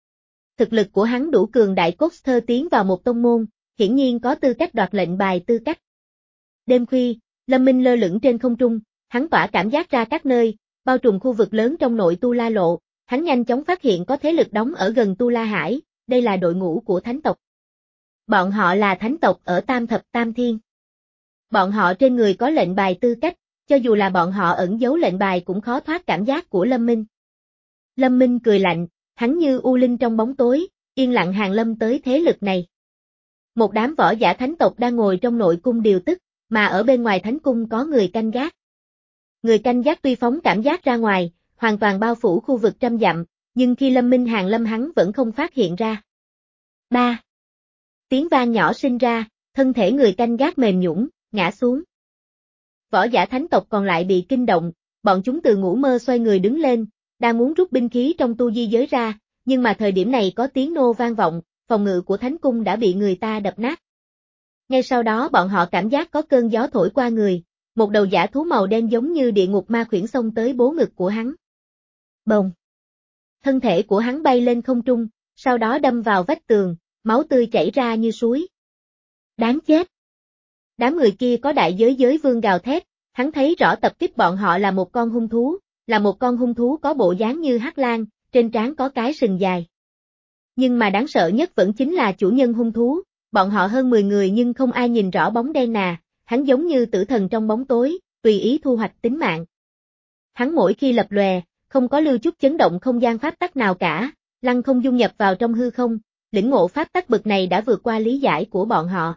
Thực lực của hắn đủ cường đại cốt thơ tiến vào một tông môn, hiển nhiên có tư cách đoạt lệnh bài tư cách. Đêm khuya, Lâm Minh lơ lửng trên không trung, hắn tỏa cảm giác ra các nơi, bao trùm khu vực lớn trong nội Tu La Lộ, hắn nhanh chóng phát hiện có thế lực đóng ở gần Tu La Hải, đây là đội ngũ của thánh tộc. Bọn họ là thánh tộc ở Tam Thập Tam Thiên. Bọn họ trên người có lệnh bài tư cách, cho dù là bọn họ ẩn giấu lệnh bài cũng khó thoát cảm giác của Lâm Minh. Lâm Minh cười lạnh, hắn như u linh trong bóng tối, yên lặng hàng lâm tới thế lực này. Một đám võ giả thánh tộc đang ngồi trong nội cung điều tức, mà ở bên ngoài thánh cung có người canh gác. Người canh gác tuy phóng cảm giác ra ngoài, hoàn toàn bao phủ khu vực trăm dặm, nhưng khi Lâm Minh hàng lâm hắn vẫn không phát hiện ra. Ba. Tiếng vang nhỏ sinh ra, thân thể người canh gác mềm nhũn, ngã xuống. Võ giả thánh tộc còn lại bị kinh động, bọn chúng từ ngủ mơ xoay người đứng lên, đang muốn rút binh khí trong tu di giới ra, nhưng mà thời điểm này có tiếng nô vang vọng, phòng ngự của thánh cung đã bị người ta đập nát. Ngay sau đó bọn họ cảm giác có cơn gió thổi qua người, một đầu dã thú màu đen giống như địa ngục ma khuyển xông tới bố ngực của hắn. Bồng! Thân thể của hắn bay lên không trung, sau đó đâm vào vách tường, máu tươi chảy ra như suối. Đáng chết! Đám người kia có đại giới giới vương gào thét, hắn thấy rõ tập kích bọn họ là một con hung thú, là một con hung thú có bộ dáng như hắc lang, trên trán có cái sừng dài. Nhưng mà đáng sợ nhất vẫn chính là chủ nhân hung thú, bọn họ hơn mười người nhưng không ai nhìn rõ bóng đen nà, hắn giống như tử thần trong bóng tối, tùy ý thu hoạch tính mạng. Hắn mỗi khi lập lòe, không có lưu chút chấn động không gian pháp tắc nào cả, lăng không dung nhập vào trong hư không, lĩnh ngộ pháp tắc bực này đã vượt qua lý giải của bọn họ.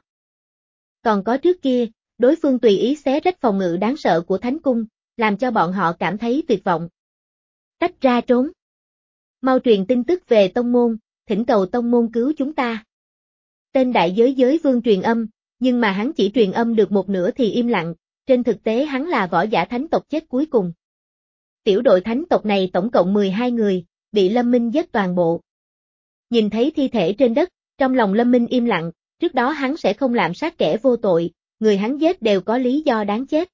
Còn có trước kia, đối phương tùy ý xé rách phòng ngự đáng sợ của thánh cung, làm cho bọn họ cảm thấy tuyệt vọng. Tách ra trốn. Mau truyền tin tức về tông môn, thỉnh cầu tông môn cứu chúng ta. Tên đại giới giới vương truyền âm, nhưng mà hắn chỉ truyền âm được một nửa thì im lặng, trên thực tế hắn là võ giả thánh tộc chết cuối cùng. Tiểu đội thánh tộc này tổng cộng mười hai người, bị Lâm Minh giết toàn bộ. Nhìn thấy thi thể trên đất, trong lòng Lâm Minh im lặng, trước đó hắn sẽ không lạm sát kẻ vô tội, người hắn giết đều có lý do đáng chết.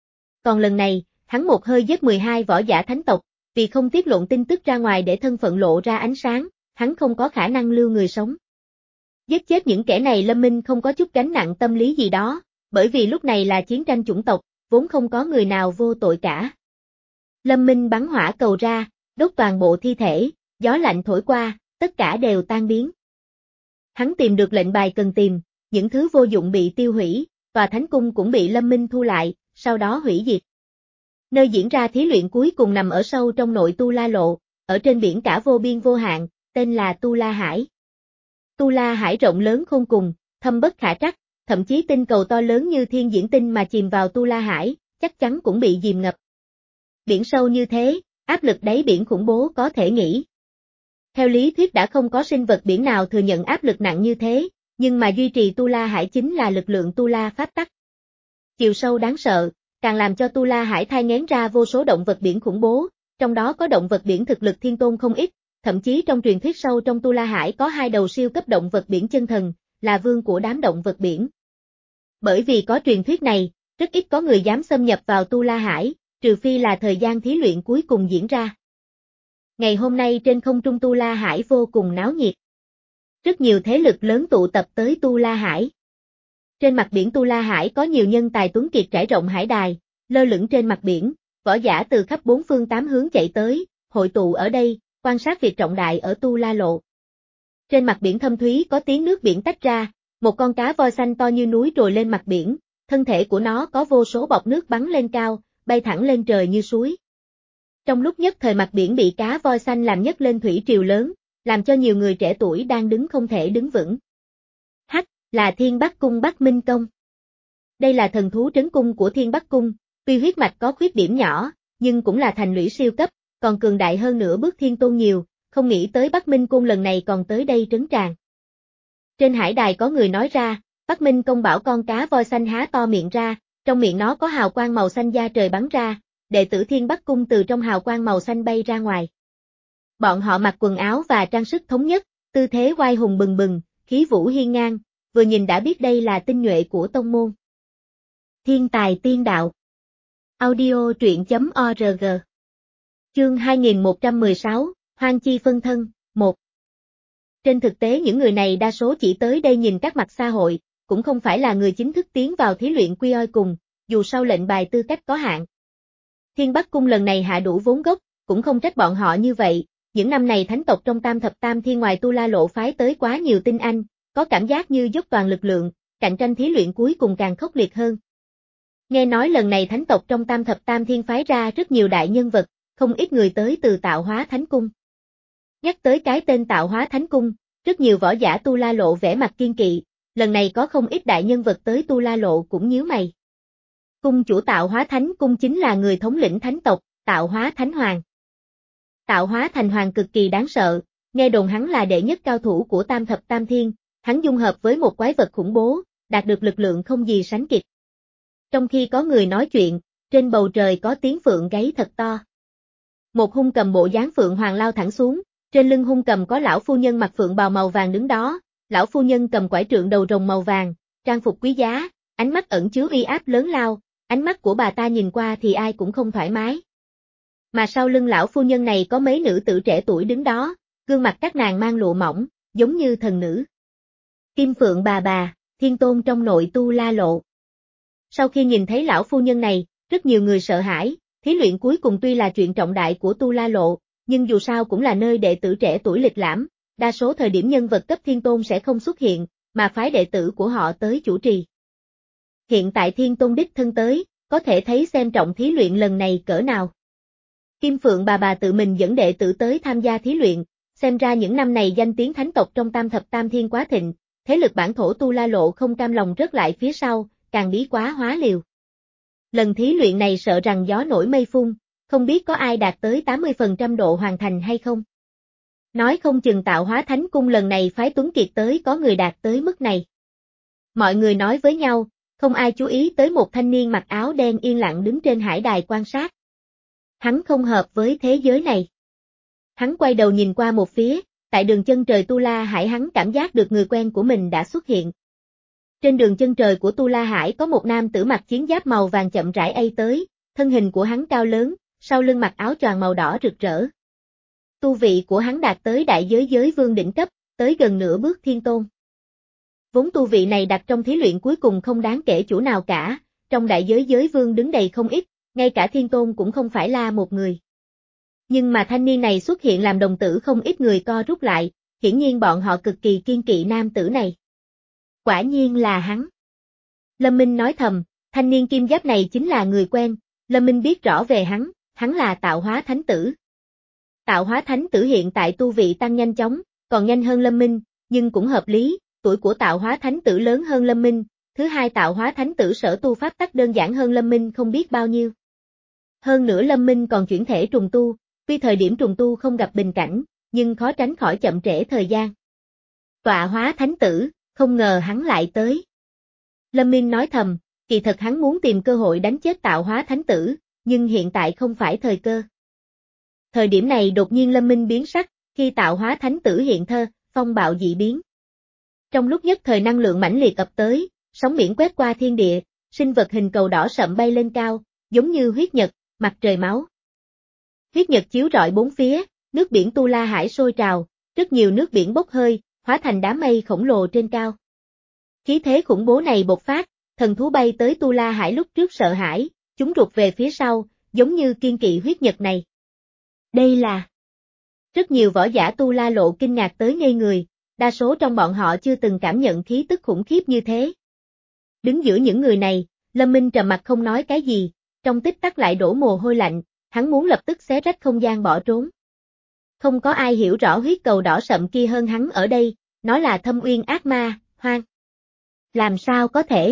Còn lần này, hắn một hơi giết mười hai võ giả thánh tộc, vì không tiết lộ tin tức ra ngoài để thân phận lộ ra ánh sáng, hắn không có khả năng lưu người sống. Giết chết những kẻ này Lâm Minh không có chút gánh nặng tâm lý gì đó, bởi vì lúc này là chiến tranh chủng tộc, vốn không có người nào vô tội cả. Lâm Minh bắn hỏa cầu ra, đốt toàn bộ thi thể, gió lạnh thổi qua, tất cả đều tan biến. Hắn tìm được lệnh bài cần tìm, những thứ vô dụng bị tiêu hủy, tòa thánh cung cũng bị Lâm Minh thu lại, sau đó hủy diệt. Nơi diễn ra thí luyện cuối cùng nằm ở sâu trong nội Tu La Lộ, ở trên biển cả vô biên vô hạn, tên là Tu La Hải. Tu La Hải rộng lớn khôn cùng, thâm bất khả trắc, thậm chí tinh cầu to lớn như thiên diễn tinh mà chìm vào Tu La Hải, chắc chắn cũng bị dìm ngập. Biển sâu như thế, áp lực đáy biển khủng bố có thể nghĩ. Theo lý thuyết đã không có sinh vật biển nào thừa nhận áp lực nặng như thế, nhưng mà duy trì Tu La Hải chính là lực lượng Tu La pháp tắc. Chiều sâu đáng sợ, càng làm cho Tu La Hải thai nghén ra vô số động vật biển khủng bố, trong đó có động vật biển thực lực thiên tôn không ít, thậm chí trong truyền thuyết sâu trong Tu La Hải có hai đầu siêu cấp động vật biển chân thần, là vương của đám động vật biển. Bởi vì có truyền thuyết này, rất ít có người dám xâm nhập vào Tu La Hải, trừ phi là thời gian thí luyện cuối cùng diễn ra. Ngày hôm nay trên không trung Tu La Hải vô cùng náo nhiệt. Rất nhiều thế lực lớn tụ tập tới Tu La Hải. Trên mặt biển Tu La Hải có nhiều nhân tài tuấn kiệt trải rộng hải đài, lơ lửng trên mặt biển, võ giả từ khắp bốn phương tám hướng chạy tới, hội tụ ở đây, quan sát việc trọng đại ở Tu La Lộ. Trên mặt biển thâm thúy có tiếng nước biển tách ra, một con cá voi xanh to như núi trồi lên mặt biển, thân thể của nó có vô số bọt nước bắn lên cao, bay thẳng lên trời như suối. Trong lúc nhất thời mặt biển bị cá voi xanh làm nhấc lên thủy triều lớn, làm cho nhiều người trẻ tuổi đang đứng không thể đứng vững. Hắc, là Thiên Bắc Cung Bắc Minh Công. Đây là thần thú trấn cung của Thiên Bắc Cung, tuy huyết mạch có khuyết điểm nhỏ, nhưng cũng là thành lũy siêu cấp, còn cường đại hơn nửa bước thiên tôn nhiều, không nghĩ tới Bắc Minh Cung lần này còn tới đây trấn tràng. Trên hải đài có người nói ra, Bắc Minh Công bảo con cá voi xanh há to miệng ra, trong miệng nó có hào quang màu xanh da trời bắn ra, đệ tử Thiên Bắc Cung từ trong hào quang màu xanh bay ra ngoài. Bọn họ mặc quần áo và trang sức thống nhất, tư thế oai hùng bừng bừng, khí vũ hiên ngang, vừa nhìn đã biết đây là tinh nhuệ của tông môn. Thiên tài tiên đạo. Audio truyện chấm org. Chương hai nghìn một trăm mười sáu, Hoang Chi phân thân, một. Trên thực tế những người này đa số chỉ tới đây nhìn các mặt xã hội, cũng không phải là người chính thức tiến vào thí luyện quy oi cùng, dù sau lệnh bài tư cách có hạn. Thiên Bắc Cung lần này hạ đủ vốn gốc, cũng không trách bọn họ như vậy, những năm này thánh tộc trong tam thập tam thiên ngoài Tu La Lộ phái tới quá nhiều tinh anh, có cảm giác như dốc toàn lực lượng, cạnh tranh thí luyện cuối cùng càng khốc liệt hơn. Nghe nói lần này thánh tộc trong tam thập tam thiên phái ra rất nhiều đại nhân vật, không ít người tới từ Tạo Hóa Thánh Cung. Nhắc tới cái tên Tạo Hóa Thánh Cung, rất nhiều võ giả Tu La Lộ vẻ mặt kiên kỵ, lần này có không ít đại nhân vật tới Tu La Lộ cũng nhíu mày. Cung chủ Tạo Hóa Thánh Cung chính là người thống lĩnh thánh tộc, Tạo Hóa Thánh Hoàng. Tạo Hóa Thành Hoàng cực kỳ đáng sợ, nghe đồn hắn là đệ nhất cao thủ của Tam Thập Tam Thiên, hắn dung hợp với một quái vật khủng bố, đạt được lực lượng không gì sánh kịp. Trong khi có người nói chuyện, trên bầu trời có tiếng phượng gáy thật to. Một hung cầm bộ dáng phượng hoàng lao thẳng xuống, trên lưng hung cầm có lão phu nhân mặc phượng bào màu vàng đứng đó, lão phu nhân cầm quải trượng đầu rồng màu vàng, trang phục quý giá, ánh mắt ẩn chứa uy áp lớn lao, ánh mắt của bà ta nhìn qua thì ai cũng không thoải mái. Mà sau lưng lão phu nhân này có mấy nữ tử trẻ tuổi đứng đó, gương mặt các nàng mang lụa mỏng, giống như thần nữ. Kim Phượng bà bà, thiên tôn trong nội Tu La Lộ. Sau khi nhìn thấy lão phu nhân này, rất nhiều người sợ hãi, thí luyện cuối cùng tuy là chuyện trọng đại của Tu La Lộ, nhưng dù sao cũng là nơi đệ tử trẻ tuổi lịch lãm, đa số thời điểm nhân vật cấp thiên tôn sẽ không xuất hiện, mà phái đệ tử của họ tới chủ trì. Hiện tại thiên tôn đích thân tới, có thể thấy xem trọng thí luyện lần này cỡ nào. Kim Phượng bà bà tự mình dẫn đệ tử tới tham gia thí luyện, xem ra những năm này danh tiếng thánh tộc trong Tam Thập Tam Thiên quá thịnh, thế lực bản thổ Tu La Lộ không cam lòng rớt lại phía sau, càng bí quá hóa liều. Lần thí luyện này sợ rằng gió nổi mây phun, không biết có ai đạt tới tám mươi phần trăm độ hoàn thành hay không. Nói không chừng Tạo Hóa Thánh Cung lần này phái Tuấn Kiệt tới có người đạt tới mức này. Mọi người nói với nhau, không ai chú ý tới một thanh niên mặc áo đen yên lặng đứng trên hải đài quan sát. Hắn không hợp với thế giới này. Hắn quay đầu nhìn qua một phía, tại đường chân trời Tu La Hải hắn cảm giác được người quen của mình đã xuất hiện. Trên đường chân trời của Tu La Hải có một nam tử mặc chiến giáp màu vàng chậm rãi ây tới, thân hình của hắn cao lớn, sau lưng mặc áo choàng màu đỏ rực rỡ. Tu vị của hắn đạt tới đại giới giới vương đỉnh cấp, tới gần nửa bước thiên tôn. Vốn tu vị này đặt trong thí luyện cuối cùng không đáng kể chủ nào cả, trong đại giới giới vương đứng đầy không ít, ngay cả thiên tôn cũng không phải là một người. Nhưng mà thanh niên này xuất hiện làm đồng tử không ít người co rút lại, hiển nhiên bọn họ cực kỳ kiên kỵ nam tử này. Quả nhiên là hắn. Lâm Minh nói thầm, thanh niên kim giáp này chính là người quen, Lâm Minh biết rõ về hắn, hắn là Tạo Hóa Thánh Tử. Tạo Hóa Thánh Tử hiện tại tu vị tăng nhanh chóng, còn nhanh hơn Lâm Minh, nhưng cũng hợp lý, tuổi của Tạo Hóa Thánh Tử lớn hơn Lâm Minh, thứ hai Tạo Hóa Thánh Tử sở tu pháp tắc đơn giản hơn Lâm Minh không biết bao nhiêu. Hơn nữa Lâm Minh còn chuyển thể trùng tu, tuy thời điểm trùng tu không gặp bình cảnh, nhưng khó tránh khỏi chậm trễ thời gian. Tạo Hóa Thánh Tử, không ngờ hắn lại tới. Lâm Minh nói thầm, kỳ thật hắn muốn tìm cơ hội đánh chết Tạo Hóa Thánh Tử, nhưng hiện tại không phải thời cơ. Thời điểm này đột nhiên Lâm Minh biến sắc, khi Tạo Hóa Thánh Tử hiện thơ, phong bạo dị biến. Trong lúc nhất thời năng lượng mãnh liệt ập tới, sóng biển quét qua thiên địa, sinh vật hình cầu đỏ sậm bay lên cao, giống như huyết nhật, mặt trời máu. Huyết nhật chiếu rọi bốn phía, nước biển Tu La Hải sôi trào, rất nhiều nước biển bốc hơi, hóa thành đám mây khổng lồ trên cao. Khí thế khủng bố này bộc phát, thần thú bay tới Tu La Hải lúc trước sợ hãi, chúng rụt về phía sau, giống như kiên kỵ huyết nhật này. Đây là... Rất nhiều võ giả Tu La Lộ kinh ngạc tới ngây người, đa số trong bọn họ chưa từng cảm nhận khí tức khủng khiếp như thế. Đứng giữa những người này, Lâm Minh trầm mặt không nói cái gì, trong tích tắc lại đổ mồ hôi lạnh, hắn muốn lập tức xé rách không gian bỏ trốn. Không có ai hiểu rõ huyết cầu đỏ sậm kia hơn hắn ở đây, nó là Thâm Uyên ác ma, Hoang. Làm sao có thể?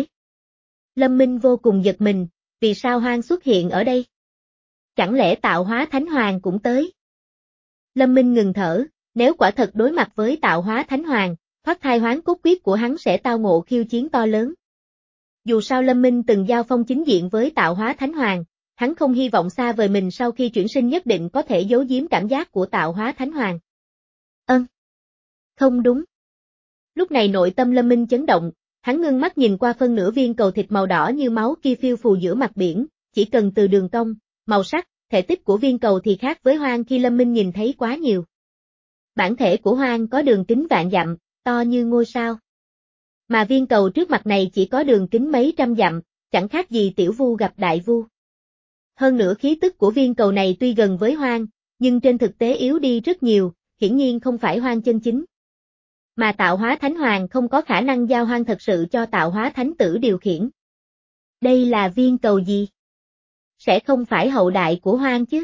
Lâm Minh vô cùng giật mình, vì sao Hoang xuất hiện ở đây? Chẳng lẽ Tạo Hóa Thánh Hoàng cũng tới? Lâm Minh ngừng thở, nếu quả thật đối mặt với Tạo Hóa Thánh Hoàng, thoát thai hoán cốt quyết của hắn sẽ tao ngộ khiêu chiến to lớn. Dù sao Lâm Minh từng giao phong chính diện với Tạo Hóa Thánh Hoàng, hắn không hy vọng xa vời mình sau khi chuyển sinh nhất định có thể giấu giếm cảm giác của Tạo Hóa Thánh Hoàng. Ân. Không đúng. Lúc này nội tâm Lâm Minh chấn động, hắn ngưng mắt nhìn qua phân nửa viên cầu thịt màu đỏ như máu kia phiêu phù giữa mặt biển, chỉ cần từ đường cong, màu sắc, thể tích của viên cầu thì khác với Hoang khi Lâm Minh nhìn thấy quá nhiều. Bản thể của Hoang có đường kính vạn dặm, to như ngôi sao. Mà viên cầu trước mặt này chỉ có đường kính mấy trăm dặm, chẳng khác gì tiểu vu gặp đại vu. Hơn nữa khí tức của viên cầu này tuy gần với Hoang, nhưng trên thực tế yếu đi rất nhiều, hiển nhiên không phải Hoang chân chính. Mà Tạo Hóa Thánh Hoàng không có khả năng giao Hoang thật sự cho Tạo Hóa Thánh Tử điều khiển. Đây là viên cầu gì? Sẽ không phải hậu đại của Hoang chứ?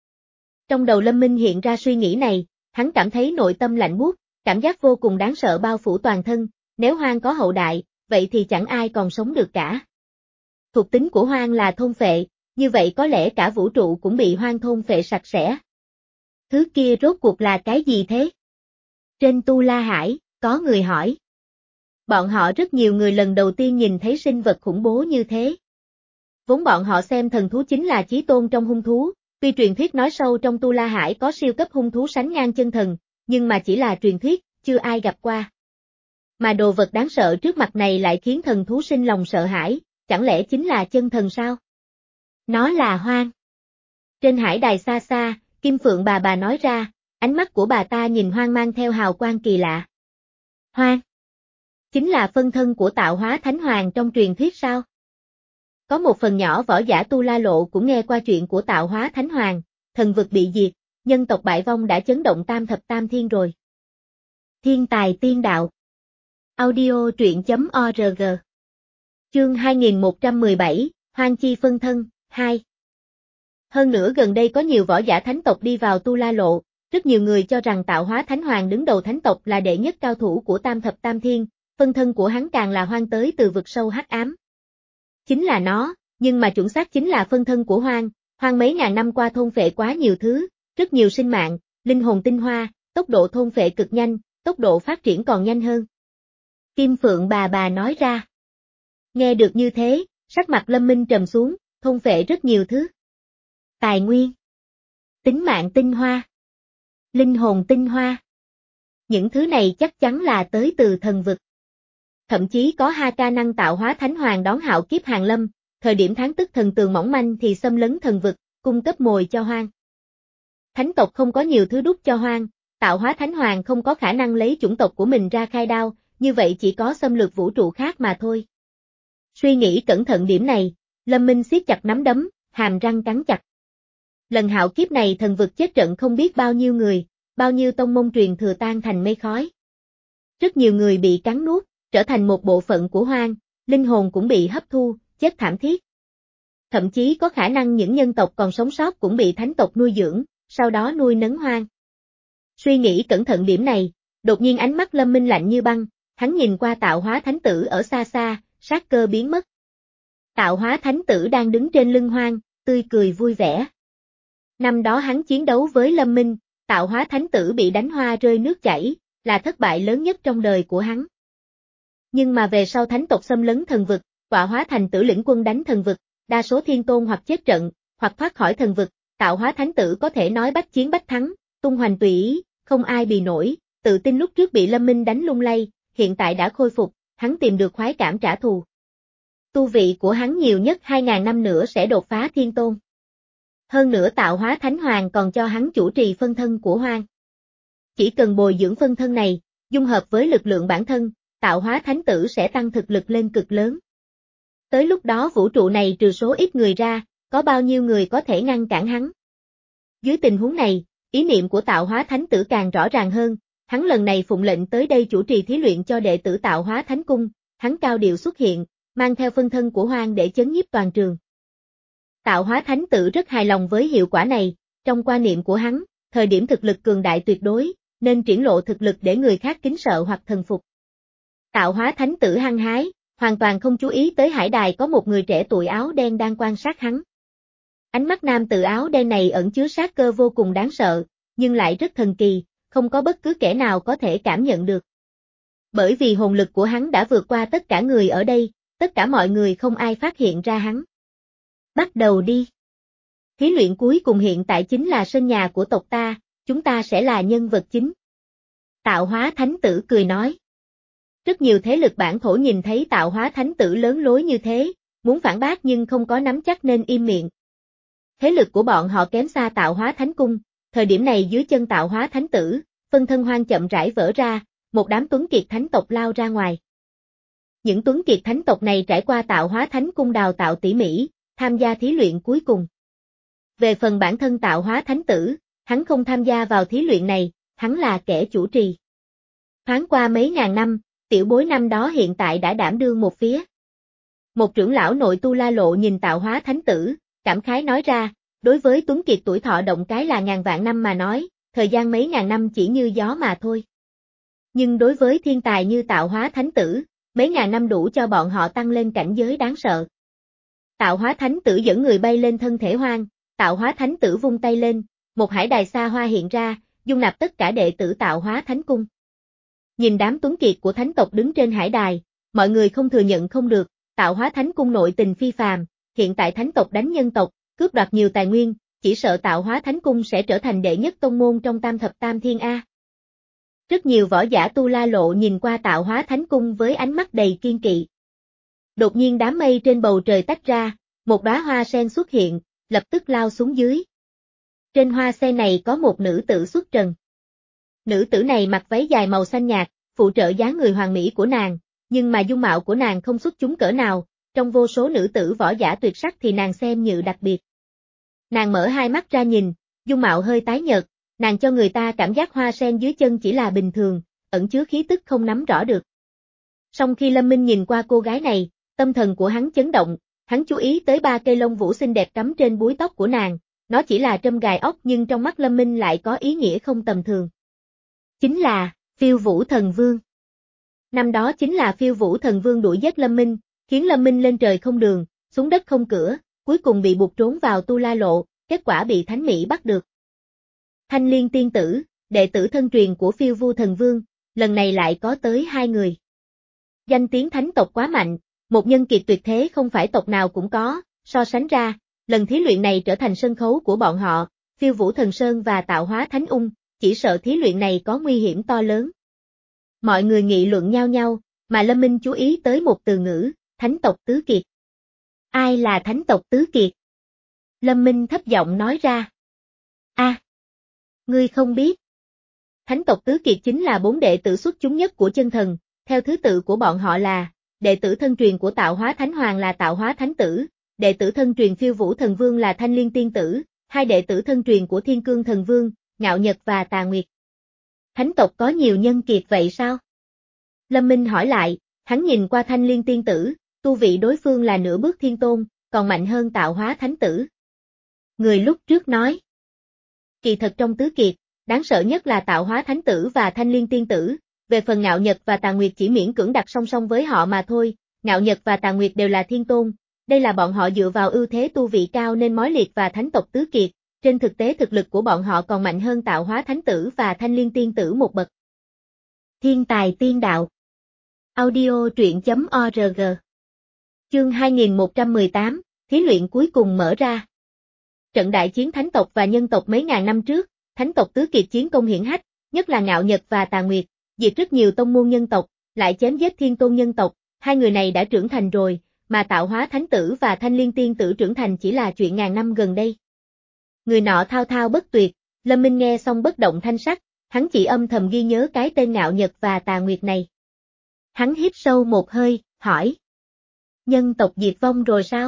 Trong đầu Lâm Minh hiện ra suy nghĩ này, hắn cảm thấy nội tâm lạnh buốt, cảm giác vô cùng đáng sợ bao phủ toàn thân, Nếu hoang có hậu đại, vậy thì chẳng ai còn sống được cả. Thuộc tính của hoang là thôn phệ, như vậy có lẽ cả vũ trụ cũng bị hoang thôn phệ sạch sẽ. Thứ kia rốt cuộc là cái gì thế? Trên Tu La Hải, có người hỏi. Bọn họ rất nhiều người lần đầu tiên nhìn thấy sinh vật khủng bố như thế. Vốn bọn họ xem thần thú chính là chí tôn trong hung thú, tuy truyền thuyết nói sâu trong Tu La Hải có siêu cấp hung thú sánh ngang chân thần, nhưng mà chỉ là truyền thuyết, chưa ai gặp qua. Mà đồ vật đáng sợ trước mặt này lại khiến thần thú sinh lòng sợ hãi, chẳng lẽ chính là chân thần sao? Nó là hoang. Trên hải đài xa xa, Kim Phượng bà bà nói ra, ánh mắt của bà ta nhìn hoang mang theo hào quang kỳ lạ. Hoang? Chính là phân thân của tạo hóa thánh hoàng trong truyền thuyết sao? Có một phần nhỏ võ giả Tu La Lộ cũng nghe qua chuyện của tạo hóa thánh hoàng, thần vực bị diệt, nhân tộc bại vong đã chấn động tam thập tam thiên rồi. Thiên tài tiên đạo. Audio truyện.org. Chương hai nghìn một trăm mười bảy, Hoang chi phân thân, hai. Hơn nữa gần đây có nhiều võ giả thánh tộc đi vào Tu La Lộ, rất nhiều người cho rằng tạo hóa thánh hoàng đứng đầu thánh tộc là đệ nhất cao thủ của tam thập tam thiên, phân thân của hắn càng là hoang tới từ vực sâu hắc ám. Chính là nó, nhưng mà chuẩn xác chính là phân thân của hoang, hoang mấy ngàn năm qua thôn phệ quá nhiều thứ, rất nhiều sinh mạng, linh hồn tinh hoa, tốc độ thôn phệ cực nhanh, tốc độ phát triển còn nhanh hơn. Kim Phượng bà bà nói ra. Nghe được như thế, sắc mặt Lâm Minh trầm xuống, thôn phệ rất nhiều thứ. Tài nguyên, tính mạng tinh hoa, linh hồn tinh hoa. Những thứ này chắc chắn là tới từ thần vực. Thậm chí có hai ca năng tạo hóa thánh hoàng đón hạo kiếp hàng lâm, thời điểm tháng tức thần tường mỏng manh thì xâm lấn thần vực, cung cấp mồi cho hoang. Thánh tộc không có nhiều thứ đút cho hoang, tạo hóa thánh hoàng không có khả năng lấy chủng tộc của mình ra khai đao, như vậy chỉ có xâm lược vũ trụ khác mà thôi. Suy nghĩ cẩn thận điểm này, Lâm Minh siết chặt nắm đấm, hàm răng cắn chặt. Lần hạo kiếp này thần vực chết trận không biết bao nhiêu người, bao nhiêu tông môn truyền thừa tan thành mây khói. Rất nhiều người bị cắn nuốt, trở thành một bộ phận của hoang, linh hồn cũng bị hấp thu, chết thảm thiết. Thậm chí có khả năng những nhân tộc còn sống sót cũng bị thánh tộc nuôi dưỡng, sau đó nuôi nấng hoang. Suy nghĩ cẩn thận điểm này, đột nhiên ánh mắt Lâm Minh lạnh như băng, hắn nhìn qua tạo hóa thánh tử ở xa xa, sát cơ biến mất. Tạo hóa thánh tử đang đứng trên lưng hoang, tươi cười vui vẻ. Năm đó hắn chiến đấu với Lâm Minh, tạo hóa thánh tử bị đánh hoa rơi nước chảy, là thất bại lớn nhất trong đời của hắn. Nhưng mà về sau thánh tộc xâm lấn thần vực, quả hóa thành tử lĩnh quân đánh thần vực, đa số thiên tôn hoặc chết trận, hoặc thoát khỏi thần vực, tạo hóa thánh tử có thể nói bách chiến bách thắng, tung hoành tùy ý, không ai bì nổi, tự tin lúc trước bị Lâm Minh đánh lung lay, hiện tại đã khôi phục, hắn tìm được khoái cảm trả thù. Tu vị của hắn nhiều nhất hai ngàn năm nữa sẽ đột phá thiên tôn. Hơn nữa tạo hóa thánh hoàng còn cho hắn chủ trì phân thân của hoang. Chỉ cần bồi dưỡng phân thân này, dung hợp với lực lượng bản thân, tạo hóa thánh tử sẽ tăng thực lực lên cực lớn. Tới lúc đó vũ trụ này trừ số ít người ra, có bao nhiêu người có thể ngăn cản hắn. Dưới tình huống này, ý niệm của tạo hóa thánh tử càng rõ ràng hơn, hắn lần này phụng lệnh tới đây chủ trì thí luyện cho đệ tử tạo hóa thánh cung, hắn cao điệu xuất hiện, mang theo phân thân của hoang để chấn nhiếp toàn trường. Tạo hóa thánh tử rất hài lòng với hiệu quả này, trong quan niệm của hắn, thời điểm thực lực cường đại tuyệt đối, nên triển lộ thực lực để người khác kính sợ hoặc thần phục. Tạo hóa thánh tử hăng hái, hoàn toàn không chú ý tới hải đài có một người trẻ tuổi áo đen đang quan sát hắn. Ánh mắt nam tử áo đen này ẩn chứa sát cơ vô cùng đáng sợ, nhưng lại rất thần kỳ, không có bất cứ kẻ nào có thể cảm nhận được. Bởi vì hồn lực của hắn đã vượt qua tất cả người ở đây, tất cả mọi người không ai phát hiện ra hắn. Bắt đầu đi. Thí luyện cuối cùng hiện tại chính là sân nhà của tộc ta, chúng ta sẽ là nhân vật chính. Tạo hóa thánh tử cười nói. Rất nhiều thế lực bản thổ nhìn thấy tạo hóa thánh tử lớn lối như thế, muốn phản bác nhưng không có nắm chắc nên im miệng. Thế lực của bọn họ kém xa tạo hóa thánh cung, thời điểm này dưới chân tạo hóa thánh tử, phân thân hoang chậm rãi vỡ ra, một đám tuấn kiệt thánh tộc lao ra ngoài. Những tuấn kiệt thánh tộc này trải qua tạo hóa thánh cung đào tạo tỉ mỉ, tham gia thí luyện cuối cùng. Về phần bản thân tạo hóa thánh tử, hắn không tham gia vào thí luyện này, hắn là kẻ chủ trì. Thoáng qua mấy ngàn năm, tiểu bối năm đó hiện tại đã đảm đương một phía. Một trưởng lão nội Tu La Lộ nhìn tạo hóa thánh tử, cảm khái nói ra, đối với tuấn kiệt tuổi thọ động cái là ngàn vạn năm mà nói, thời gian mấy ngàn năm chỉ như gió mà thôi. Nhưng đối với thiên tài như tạo hóa thánh tử, mấy ngàn năm đủ cho bọn họ tăng lên cảnh giới đáng sợ. Tạo hóa thánh tử dẫn người bay lên thân thể hoang, tạo hóa thánh tử vung tay lên, một hải đài xa hoa hiện ra, dung nạp tất cả đệ tử tạo hóa thánh cung. Nhìn đám tuấn kiệt của thánh tộc đứng trên hải đài, mọi người không thừa nhận không được, tạo hóa thánh cung nội tình phi phàm, hiện tại thánh tộc đánh nhân tộc, cướp đoạt nhiều tài nguyên, chỉ sợ tạo hóa thánh cung sẽ trở thành đệ nhất tông môn trong tam thập tam thiên A. Rất nhiều võ giả Tu La Lộ nhìn qua tạo hóa thánh cung với ánh mắt đầy kiên kỵ. Đột nhiên đám mây trên bầu trời tách ra, một đóa hoa sen xuất hiện, lập tức lao xuống dưới. Trên hoa sen này có một nữ tử xuất trần. Nữ tử này mặc váy dài màu xanh nhạt, phụ trợ dáng người hoàn mỹ của nàng, nhưng mà dung mạo của nàng không xuất chúng cỡ nào, trong vô số nữ tử võ giả tuyệt sắc thì nàng xem như đặc biệt. Nàng mở hai mắt ra nhìn, dung mạo hơi tái nhợt, nàng cho người ta cảm giác hoa sen dưới chân chỉ là bình thường, ẩn chứa khí tức không nắm rõ được. Song khi Lâm Minh nhìn qua cô gái này, tâm thần của hắn chấn động, hắn chú ý tới ba cây lông vũ xinh đẹp cắm trên búi tóc của nàng, nó chỉ là trâm gài óc nhưng trong mắt Lâm Minh lại có ý nghĩa không tầm thường. Chính là, Phiêu Vũ Thần Vương. Năm đó chính là Phiêu Vũ Thần Vương đuổi giết Lâm Minh, khiến Lâm Minh lên trời không đường, xuống đất không cửa, cuối cùng bị buộc trốn vào Tu La Lộ, kết quả bị Thánh Mỹ bắt được. Thanh Liên tiên tử, đệ tử thân truyền của Phiêu Vu Thần Vương, lần này lại có tới hai người. Danh tiếng thánh tộc quá mạnh, một nhân kiệt tuyệt thế không phải tộc nào cũng có, so sánh ra, lần thí luyện này trở thành sân khấu của bọn họ, Phiêu Vũ Thần Sơn và Tạo Hóa Thánh Ung, chỉ sợ thí luyện này có nguy hiểm to lớn. Mọi người nghị luận nhau nhau, mà Lâm Minh chú ý tới một từ ngữ, thánh tộc tứ kiệt. Ai là thánh tộc tứ kiệt? Lâm Minh thấp giọng nói ra. A, à, ngươi không biết. Thánh tộc tứ kiệt chính là bốn đệ tử xuất chúng nhất của chân thần, theo thứ tự của bọn họ là, đệ tử thân truyền của Tạo Hóa Thánh Hoàng là Tạo Hóa Thánh Tử, đệ tử thân truyền Phiêu Vũ Thần Vương là Thanh Liên Tiên Tử, hai đệ tử thân truyền của Thiên Cương Thần Vương, Ngạo Nhật và Tà Nguyệt. Thánh tộc có nhiều nhân kiệt vậy sao? Lâm Minh hỏi lại, hắn nhìn qua Thanh Liên Tiên Tử, tu vị đối phương là nửa bước thiên tôn, còn mạnh hơn Tạo Hóa Thánh Tử. Người lúc trước nói. Kỳ thật trong tứ kiệt, đáng sợ nhất là Tạo Hóa Thánh Tử và Thanh Liên Tiên Tử, về phần Ngạo Nhật và Tà Nguyệt chỉ miễn cưỡng đặt song song với họ mà thôi, Ngạo Nhật và Tà Nguyệt đều là thiên tôn, đây là bọn họ dựa vào ưu thế tu vị cao nên mối liệt và thánh tộc tứ kiệt, trên thực tế thực lực của bọn họ còn mạnh hơn Tạo Hóa Thánh Tử và Thanh Liên Tiên Tử một bậc. Thiên tài tiên đạo. Audio truyện chấm org. Chương hai nghìn một trăm mười tám, thí luyện cuối cùng mở ra. Trận đại chiến thánh tộc và nhân tộc mấy ngàn năm trước, thánh tộc tứ kiệt chiến công hiển hách, nhất là Ngạo Nhật và Tà Nguyệt, diệt rất nhiều tông môn nhân tộc, lại chém giết thiên tôn nhân tộc, hai người này đã trưởng thành rồi, mà Tạo Hóa Thánh Tử và Thanh Liên Tiên Tử trưởng thành chỉ là chuyện ngàn năm gần đây. Người nọ thao thao bất tuyệt, Lâm Minh nghe xong bất động thanh sắc, hắn chỉ âm thầm ghi nhớ cái tên Ngạo Nhật và Tà Nguyệt này. Hắn hít sâu một hơi, hỏi. Nhân tộc diệt vong rồi sao?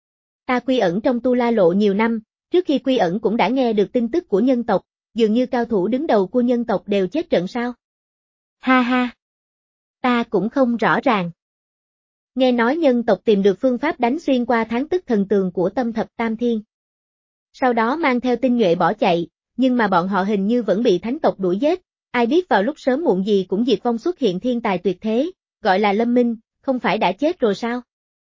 Ta quy ẩn trong Tu La Lộ nhiều năm, trước khi quy ẩn cũng đã nghe được tin tức của nhân tộc, dường như cao thủ đứng đầu của nhân tộc đều chết trận sao? Ha ha! Ta cũng không rõ ràng. Nghe nói nhân tộc tìm được phương pháp đánh xuyên qua tháng tức thần tường của tâm thập tam thiên. Sau đó mang theo tinh nhuệ bỏ chạy, nhưng mà bọn họ hình như vẫn bị thánh tộc đuổi giết, ai biết vào lúc sớm muộn gì cũng diệt vong xuất hiện thiên tài tuyệt thế, gọi là Lâm Minh, không phải đã chết rồi sao?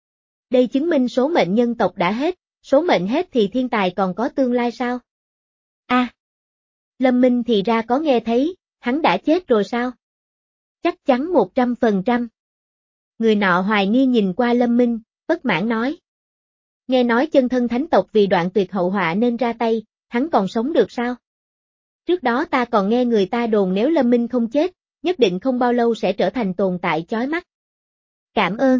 Đây chứng minh số mệnh nhân tộc đã hết, số mệnh hết thì thiên tài còn có tương lai sao? A, à, Lâm Minh thì ra có nghe thấy, hắn đã chết rồi sao? Chắc chắn một trăm phần trăm. Người nọ hoài nghi nhìn qua Lâm Minh, bất mãn nói. Nghe nói chân thân thánh tộc vì đoạn tuyệt hậu họa nên ra tay, hắn còn sống được sao? Trước đó ta còn nghe người ta đồn nếu Lâm Minh không chết, nhất định không bao lâu sẽ trở thành tồn tại chói mắt. Cảm ơn.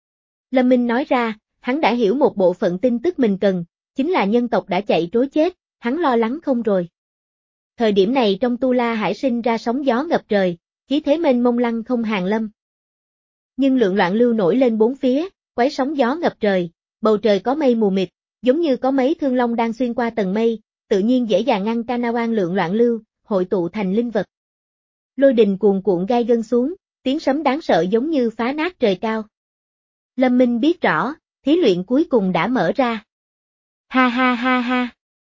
Lâm Minh nói ra, hắn đã hiểu một bộ phận tin tức mình cần, chính là nhân tộc đã chạy trối chết, hắn lo lắng không rồi. Thời điểm này trong Tu La Hải sinh ra sóng gió ngập trời, khí thế mênh mông lăng không hàng lâm. Nhưng lượng loạn lưu nổi lên bốn phía, quấy sóng gió ngập trời, bầu trời có mây mù mịt, giống như có mấy thương long đang xuyên qua tầng mây, tự nhiên dễ dàng ngăn canawan lượng loạn lưu, hội tụ thành linh vật. Lôi đình cuồn cuộn gai gân xuống, tiếng sấm đáng sợ giống như phá nát trời cao. Lâm Minh biết rõ, thí luyện cuối cùng đã mở ra. Ha ha ha ha.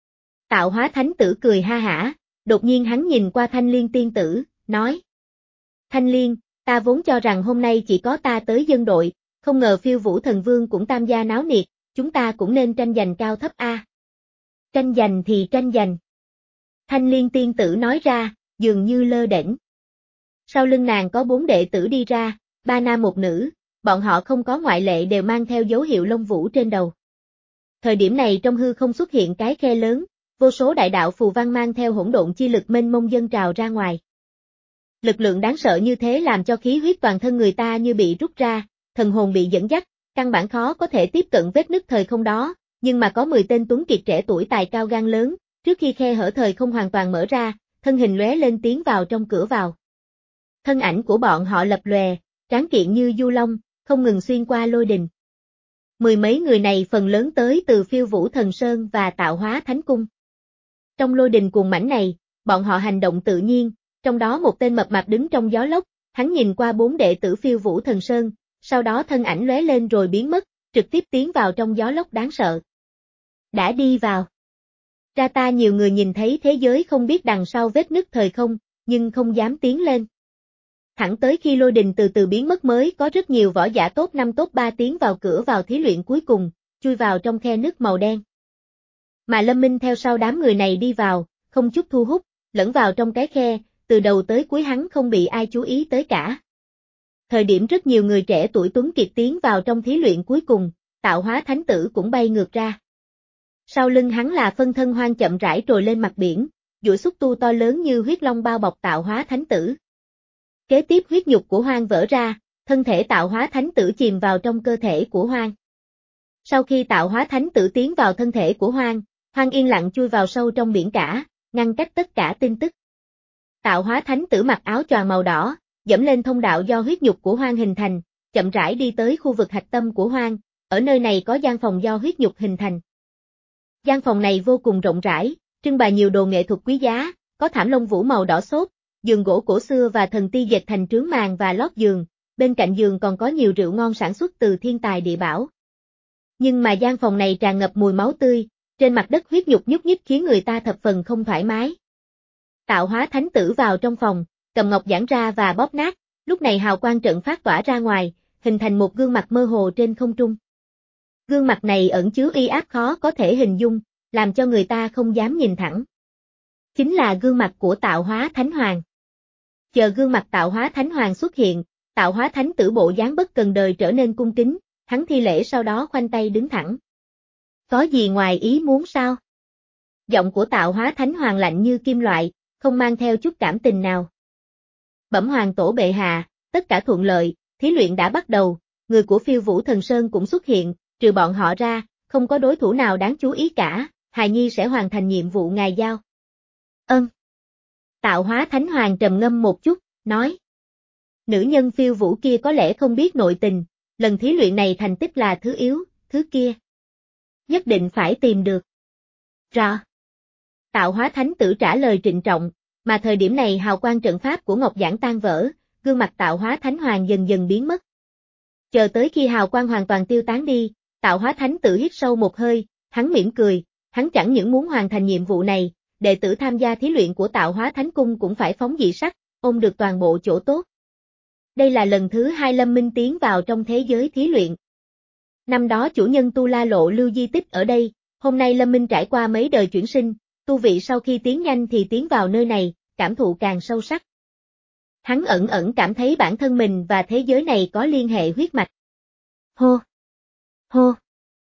Tạo Hóa Thánh Tử cười ha hả, đột nhiên hắn nhìn qua Thanh Liên Tiên Tử, nói. Thanh Liên, ta vốn cho rằng hôm nay chỉ có ta tới dân đội, không ngờ Phiêu Vũ Thần Vương cũng tham gia náo nhiệt, chúng ta cũng nên tranh giành cao thấp a. Tranh giành thì tranh giành. Thanh Liên tiên tử nói ra, dường như lơ đễnh. Sau lưng nàng có bốn đệ tử đi ra, ba nam một nữ, bọn họ không có ngoại lệ đều mang theo dấu hiệu lông vũ trên đầu. Thời điểm này trong hư không xuất hiện cái khe lớn, vô số đại đạo phù văn mang theo hỗn độn chi lực mênh mông dâng trào ra ngoài. Lực lượng đáng sợ như thế làm cho khí huyết toàn thân người ta như bị rút ra, thần hồn bị dẫn dắt, căn bản khó có thể tiếp cận vết nứt thời không đó, nhưng mà có mười tên tuấn kiệt trẻ tuổi tài cao gan lớn, trước khi khe hở thời không hoàn toàn mở ra, thân hình lóe lên tiến vào trong cửa vào. Thân ảnh của bọn họ lập lòe, tráng kiện như du long, không ngừng xuyên qua lôi đình. Mười mấy người này phần lớn tới từ Phiêu Vũ Thần Sơn và Tạo Hóa Thánh Cung. Trong lôi đình cuồng mãnh này, bọn họ hành động tự nhiên, trong đó một tên mập mạp đứng trong gió lốc, hắn nhìn qua bốn đệ tử Phiêu Vũ Thần Sơn, sau đó thân ảnh lóe lên rồi biến mất, trực tiếp tiến vào trong gió lốc đáng sợ. Đã đi vào. Ra ta nhiều người nhìn thấy thế giới không biết đằng sau vết nứt thời không, nhưng không dám tiến lên. Thẳng tới khi lôi đình từ từ biến mất mới có rất nhiều võ giả top năm top ba tiến vào cửa vào thí luyện cuối cùng, chui vào trong khe nứt màu đen. Mà Lâm Minh theo sau đám người này đi vào, không chút thu hút, lẫn vào trong cái khe, từ đầu tới cuối hắn không bị ai chú ý tới cả. Thời điểm rất nhiều người trẻ tuổi tuấn kiệt tiến vào trong thí luyện cuối cùng, Tạo Hóa Thánh Tử cũng bay ngược ra. Sau lưng hắn là phân thân hoang chậm rãi trồi lên mặt biển, duỗi xúc tu to lớn như huyết long bao bọc Tạo Hóa Thánh Tử. Kế tiếp huyết nhục của hoang vỡ ra, thân thể Tạo Hóa Thánh Tử chìm vào trong cơ thể của hoang. Sau khi Tạo Hóa Thánh Tử tiến vào thân thể của hoang, hoang yên lặng chui vào sâu trong biển cả, ngăn cách tất cả tin tức. Tạo Hóa Thánh Tử mặc áo choàng màu đỏ, dẫm lên thông đạo do huyết nhục của hoang hình thành, chậm rãi đi tới khu vực hạch tâm của hoang, ở nơi này có gian phòng do huyết nhục hình thành. Gian phòng này vô cùng rộng rãi, trưng bày nhiều đồ nghệ thuật quý giá, có thảm lông vũ màu đỏ xốp, giường gỗ cổ xưa và thần ti dệt thành trướng màn và lót giường, bên cạnh giường còn có nhiều rượu ngon sản xuất từ thiên tài địa bảo. Nhưng mà gian phòng này tràn ngập mùi máu tươi, trên mặt đất huyết nhục nhúc nhích khiến người ta thập phần không thoải mái. Tạo Hóa Thánh Tử vào trong phòng, cầm ngọc giản ra và bóp nát, lúc này hào quang trận phát tỏa ra ngoài, hình thành một gương mặt mơ hồ trên không trung. Gương mặt này ẩn chứa uy áp khó có thể hình dung, làm cho người ta không dám nhìn thẳng. Chính là gương mặt của Tạo Hóa Thánh Hoàng. Chờ gương mặt Tạo Hóa Thánh Hoàng xuất hiện, Tạo Hóa Thánh Tử bộ dáng bất cần đời trở nên cung kính, hắn thi lễ sau đó khoanh tay đứng thẳng. Có gì ngoài ý muốn sao? Giọng của Tạo Hóa Thánh Hoàng lạnh như kim loại, không mang theo chút cảm tình nào. Bẩm Hoàng Tổ bệ hạ, tất cả thuận lợi, thí luyện đã bắt đầu, người của Phiêu Vũ Thần Sơn cũng xuất hiện, trừ bọn họ ra, không có đối thủ nào đáng chú ý cả, hài nhi sẽ hoàn thành nhiệm vụ ngài giao. Ơn. Tạo Hóa Thánh Hoàng trầm ngâm một chút, nói. Nữ nhân Phiêu Vũ kia có lẽ không biết nội tình, lần thí luyện này thành tích là thứ yếu, thứ kia. Nhất định phải tìm được. Rõ. Tạo Hóa Thánh Tử trả lời trịnh trọng, mà thời điểm này hào quang trận pháp của Ngọc Giản tan vỡ, gương mặt Tạo Hóa Thánh Hoàng dần dần biến mất. Chờ tới khi hào quang hoàn toàn tiêu tán đi, Tạo Hóa Thánh Tử hít sâu một hơi, hắn mỉm cười, hắn chẳng những muốn hoàn thành nhiệm vụ này, đệ tử tham gia thí luyện của Tạo Hóa Thánh Cung cũng phải phóng dị sắc, ôm được toàn bộ chỗ tốt. Đây là lần thứ hai Lâm Minh tiến vào trong thế giới thí luyện. Năm đó chủ nhân Tu La Lộ lưu di tích ở đây, hôm nay Lâm Minh trải qua mấy đời chuyển sinh, tu vị sau khi tiến nhanh thì tiến vào nơi này, cảm thụ càng sâu sắc. Hắn ẩn ẩn cảm thấy bản thân mình và thế giới này có liên hệ huyết mạch. Hô! Hô!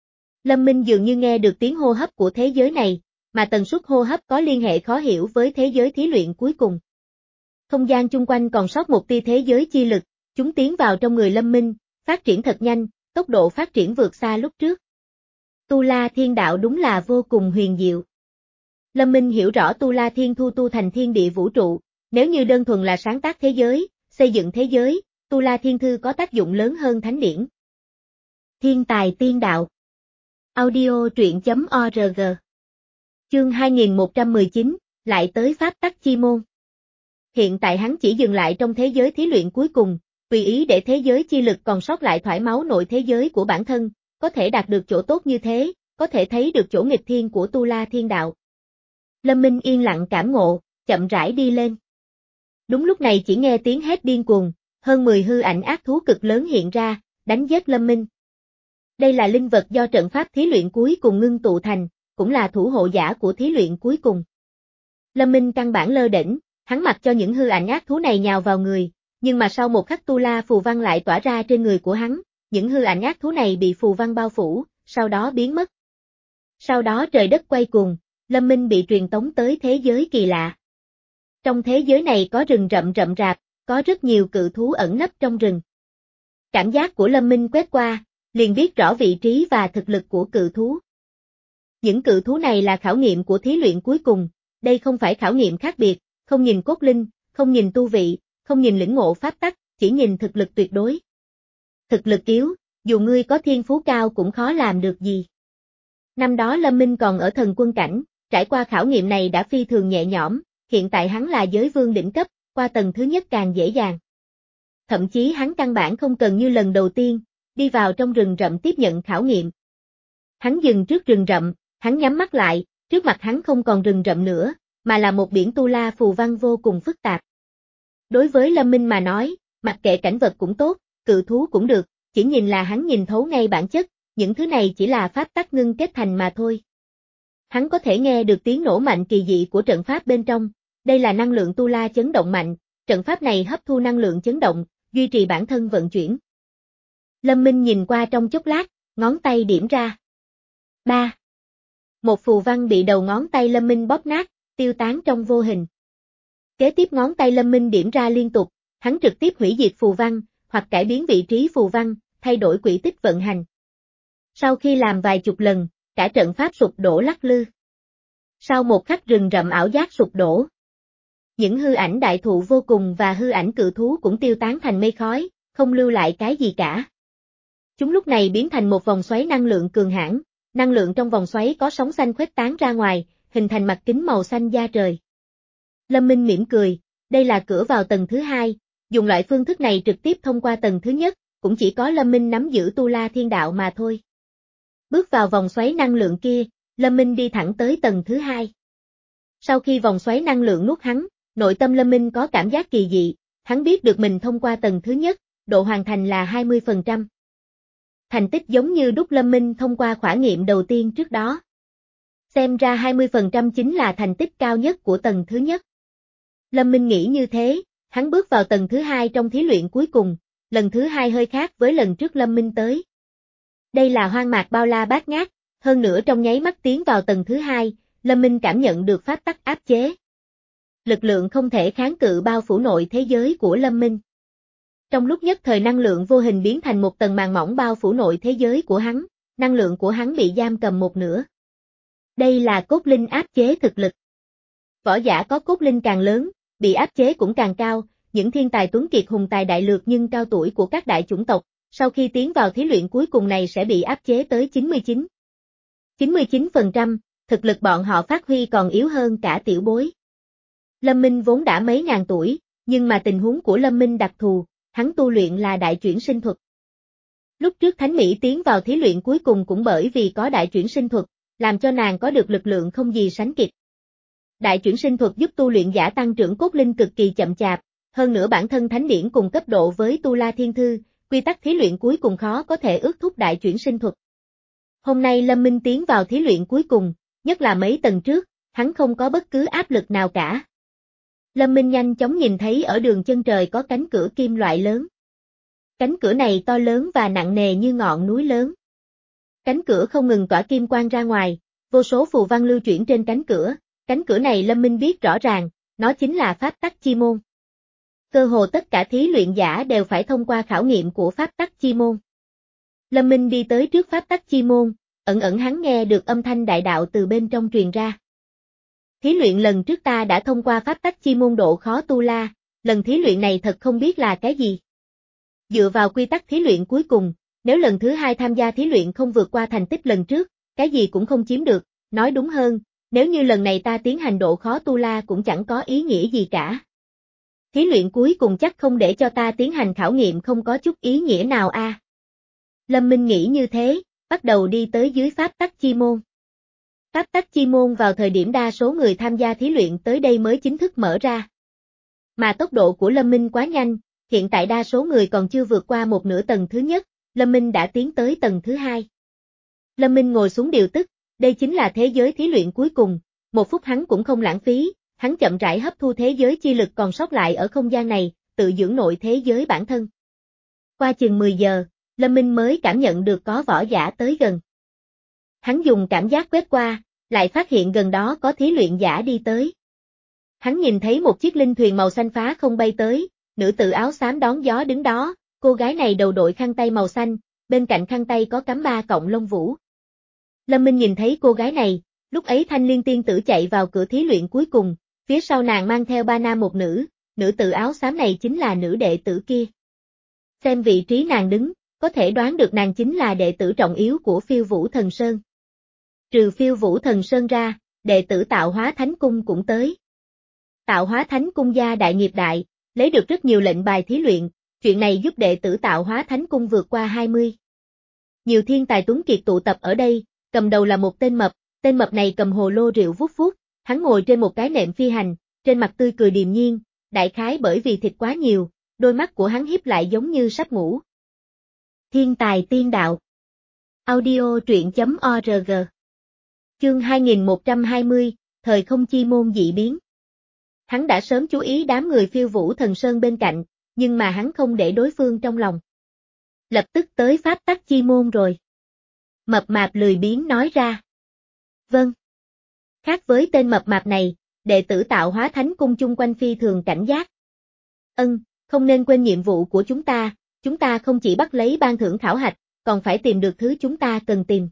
Lâm Minh dường như nghe được tiếng hô hấp của thế giới này, mà tần suất hô hấp có liên hệ khó hiểu với thế giới thí luyện cuối cùng. Không gian chung quanh còn sót một tia thế giới chi lực, chúng tiến vào trong người Lâm Minh, phát triển thật nhanh, tốc độ phát triển vượt xa lúc trước. Tu La Thiên Đạo đúng là vô cùng huyền diệu. Lâm Minh hiểu rõ Tu La Thiên Thu tu thành thiên địa vũ trụ, nếu như đơn thuần là sáng tác thế giới, xây dựng thế giới, Tu La Thiên Thư có tác dụng lớn hơn thánh điển. Thiên tài tiên đạo. Audio truyện chấm org. Chương hai nghìn một trăm mười chín, lại tới pháp tắc chi môn. Hiện tại hắn chỉ dừng lại trong thế giới thí luyện cuối cùng, tùy ý để thế giới chi lực còn sót lại thỏa máu nội thế giới của bản thân, có thể đạt được chỗ tốt như thế, có thể thấy được chỗ nghịch thiên của Tu La Thiên Đạo. Lâm Minh yên lặng cảm ngộ, chậm rãi đi lên. Đúng lúc này chỉ nghe tiếng hét điên cuồng, hơn mười hư ảnh ác thú cực lớn hiện ra, đánh giết Lâm Minh. Đây là linh vật do trận pháp thí luyện cuối cùng ngưng tụ thành, cũng là thủ hộ giả của thí luyện cuối cùng. Lâm Minh căn bản lơ đễnh, hắn mặc cho những hư ảnh ác thú này nhào vào người, nhưng mà sau một khắc tu la phù văn lại tỏa ra trên người của hắn, những hư ảnh ác thú này bị phù văn bao phủ, sau đó biến mất. Sau đó trời đất quay cuồng, Lâm Minh bị truyền tống tới thế giới kỳ lạ. Trong thế giới này có rừng rậm rậm rạp, có rất nhiều cự thú ẩn nấp trong rừng. Cảm giác của Lâm Minh quét qua, liền biết rõ vị trí và thực lực của cự thú. Những cự thú này là khảo nghiệm của thí luyện cuối cùng, đây không phải khảo nghiệm khác biệt, không nhìn cốt linh, không nhìn tu vị, không nhìn lĩnh ngộ pháp tắc, chỉ nhìn thực lực tuyệt đối. Thực lực yếu, dù ngươi có thiên phú cao cũng khó làm được gì. Năm đó Lâm Minh còn ở thần quân cảnh, trải qua khảo nghiệm này đã phi thường nhẹ nhõm, hiện tại hắn là giới vương đỉnh cấp, qua tầng thứ nhất càng dễ dàng. Thậm chí hắn căn bản không cần như lần đầu tiên, đi vào trong rừng rậm tiếp nhận khảo nghiệm. Hắn dừng trước rừng rậm, hắn nhắm mắt lại, trước mặt hắn không còn rừng rậm nữa, mà là một biển tu la phù văn vô cùng phức tạp. Đối với Lâm Minh mà nói, mặc kệ cảnh vật cũng tốt, cự thú cũng được, chỉ nhìn là hắn nhìn thấu ngay bản chất, những thứ này chỉ là pháp tắc ngưng kết thành mà thôi. Hắn có thể nghe được tiếng nổ mạnh kỳ dị của trận pháp bên trong, đây là năng lượng tu la chấn động mạnh, trận pháp này hấp thu năng lượng chấn động, duy trì bản thân vận chuyển. Lâm Minh nhìn qua trong chốc lát, ngón tay điểm ra. ba. Một phù văn bị đầu ngón tay Lâm Minh bóp nát, tiêu tán trong vô hình. Kế tiếp ngón tay Lâm Minh điểm ra liên tục, hắn trực tiếp hủy diệt phù văn, hoặc cải biến vị trí phù văn, thay đổi quỹ tích vận hành. Sau khi làm vài chục lần, cả trận pháp sụp đổ lắc lư. Sau một khắc rừng rậm ảo giác sụp đổ. Những hư ảnh đại thụ vô cùng và hư ảnh cự thú cũng tiêu tán thành mây khói, không lưu lại cái gì cả. Chúng lúc này biến thành một vòng xoáy năng lượng cường hãn, năng lượng trong vòng xoáy có sóng xanh khuếch tán ra ngoài, hình thành mặt kính màu xanh da trời. Lâm Minh mỉm cười, đây là cửa vào tầng thứ hai, dùng loại phương thức này trực tiếp thông qua tầng thứ nhất, cũng chỉ có Lâm Minh nắm giữ tu la thiên đạo mà thôi. Bước vào vòng xoáy năng lượng kia, Lâm Minh đi thẳng tới tầng thứ hai. Sau khi vòng xoáy năng lượng nuốt hắn, nội tâm Lâm Minh có cảm giác kỳ dị, hắn biết được mình thông qua tầng thứ nhất, độ hoàn thành là hai mươi phần trăm. Thành tích giống như đúc Lâm Minh thông qua khảo nghiệm đầu tiên trước đó. Xem ra hai mươi phần trăm chính là thành tích cao nhất của tầng thứ nhất. Lâm Minh nghĩ như thế, hắn bước vào tầng thứ hai trong thí luyện cuối cùng, lần thứ hai hơi khác với lần trước Lâm Minh tới. Đây là hoang mạc bao la bát ngát, hơn nữa trong nháy mắt tiến vào tầng thứ hai, Lâm Minh cảm nhận được pháp tắc áp chế. Lực lượng không thể kháng cự bao phủ nội thế giới của Lâm Minh. Trong lúc nhất thời năng lượng vô hình biến thành một tầng màn mỏng bao phủ nội thế giới của hắn, năng lượng của hắn bị giam cầm một nửa. Đây là cốt linh áp chế thực lực. Võ giả có cốt linh càng lớn, bị áp chế cũng càng cao, những thiên tài tuấn kiệt hùng tài đại lược nhưng cao tuổi của các đại chủng tộc, sau khi tiến vào thí luyện cuối cùng này sẽ bị áp chế tới chín mươi chín. chín mươi chín phần trăm, thực lực bọn họ phát huy còn yếu hơn cả tiểu bối. Lâm Minh vốn đã mấy ngàn tuổi, nhưng mà tình huống của Lâm Minh đặc thù, hắn tu luyện là đại chuyển sinh thuật. Lúc trước Thánh Mỹ tiến vào thí luyện cuối cùng cũng bởi vì có đại chuyển sinh thuật, làm cho nàng có được lực lượng không gì sánh kịp. Đại chuyển sinh thuật giúp tu luyện giả tăng trưởng cốt linh cực kỳ chậm chạp, hơn nữa bản thân thánh điển cùng cấp độ với Tu La Thiên Thư, quy tắc thí luyện cuối cùng khó có thể ước thúc đại chuyển sinh thuật. Hôm nay Lâm Minh tiến vào thí luyện cuối cùng, nhất là mấy tầng trước, hắn không có bất cứ áp lực nào cả. Lâm Minh nhanh chóng nhìn thấy ở đường chân trời có cánh cửa kim loại lớn. Cánh cửa này to lớn và nặng nề như ngọn núi lớn. Cánh cửa không ngừng tỏa kim quang ra ngoài, vô số phù văn lưu chuyển trên cánh cửa, cánh cửa này Lâm Minh biết rõ ràng, nó chính là pháp tắc chi môn. Cơ hồ tất cả thí luyện giả đều phải thông qua khảo nghiệm của pháp tắc chi môn. Lâm Minh đi tới trước pháp tắc chi môn, ẩn ẩn hắn nghe được âm thanh đại đạo từ bên trong truyền ra. Thí luyện lần trước ta đã thông qua pháp tắc chi môn độ khó tu la, lần thí luyện này thật không biết là cái gì. Dựa vào quy tắc thí luyện cuối cùng, nếu lần thứ hai tham gia thí luyện không vượt qua thành tích lần trước, cái gì cũng không chiếm được, nói đúng hơn, nếu như lần này ta tiến hành độ khó tu la cũng chẳng có ý nghĩa gì cả. Thí luyện cuối cùng chắc không để cho ta tiến hành khảo nghiệm không có chút ý nghĩa nào a. À. Lâm Minh nghĩ như thế, bắt đầu đi tới dưới pháp tắc chi môn. Pháp tắc chi môn vào thời điểm đa số người tham gia thí luyện tới đây mới chính thức mở ra. Mà tốc độ của Lâm Minh quá nhanh, hiện tại đa số người còn chưa vượt qua một nửa tầng thứ nhất, Lâm Minh đã tiến tới tầng thứ hai. Lâm Minh ngồi xuống điều tức, đây chính là thế giới thí luyện cuối cùng, một phút hắn cũng không lãng phí, hắn chậm rãi hấp thu thế giới chi lực còn sót lại ở không gian này, tự dưỡng nội thế giới bản thân. Qua chừng mười giờ, Lâm Minh mới cảm nhận được có võ giả tới gần. Hắn dùng cảm giác quét qua, lại phát hiện gần đó có thí luyện giả đi tới. Hắn nhìn thấy một chiếc linh thuyền màu xanh phá không bay tới, nữ tử áo xám đón gió đứng đó, cô gái này đầu đội khăn tay màu xanh, bên cạnh khăn tay có cắm ba cọng lông vũ. Lâm Minh nhìn thấy cô gái này, lúc ấy Thanh Liên tiên tử chạy vào cửa thí luyện cuối cùng, phía sau nàng mang theo ba nam một nữ, nữ tử áo xám này chính là nữ đệ tử kia. Xem vị trí nàng đứng, có thể đoán được nàng chính là đệ tử trọng yếu của Phiêu Vũ Thần Sơn. Trừ Phiêu Vũ Thần Sơn ra, đệ tử Tạo Hóa Thánh Cung cũng tới. Tạo Hóa Thánh Cung gia đại nghiệp đại, lấy được rất nhiều lệnh bài thí luyện, chuyện này giúp đệ tử Tạo Hóa Thánh Cung vượt qua hai mươi. Nhiều thiên tài tuấn kiệt tụ tập ở đây, cầm đầu là một tên mập, tên mập này cầm hồ lô rượu vút vút, hắn ngồi trên một cái nệm phi hành, trên mặt tươi cười điềm nhiên, đại khái bởi vì thịt quá nhiều, đôi mắt của hắn híp lại giống như sắp ngủ. Thiên tài tiên đạo. Audio truyện chấm org. Chương hai nghìn một trăm hai mươi, thời không chi môn dị biến. Hắn đã sớm chú ý đám người Phiêu Vũ Thần Sơn bên cạnh, nhưng mà hắn không để đối phương trong lòng. Lập tức tới pháp tắc chi môn rồi. Mập mạp lười biếng nói ra. Vâng. Khác với tên mập mạp này, đệ tử Tạo Hóa Thánh Cung chung quanh phi thường cảnh giác. Ân, không nên quên nhiệm vụ của chúng ta, chúng ta không chỉ bắt lấy ban thưởng khảo hạch, còn phải tìm được thứ chúng ta cần tìm.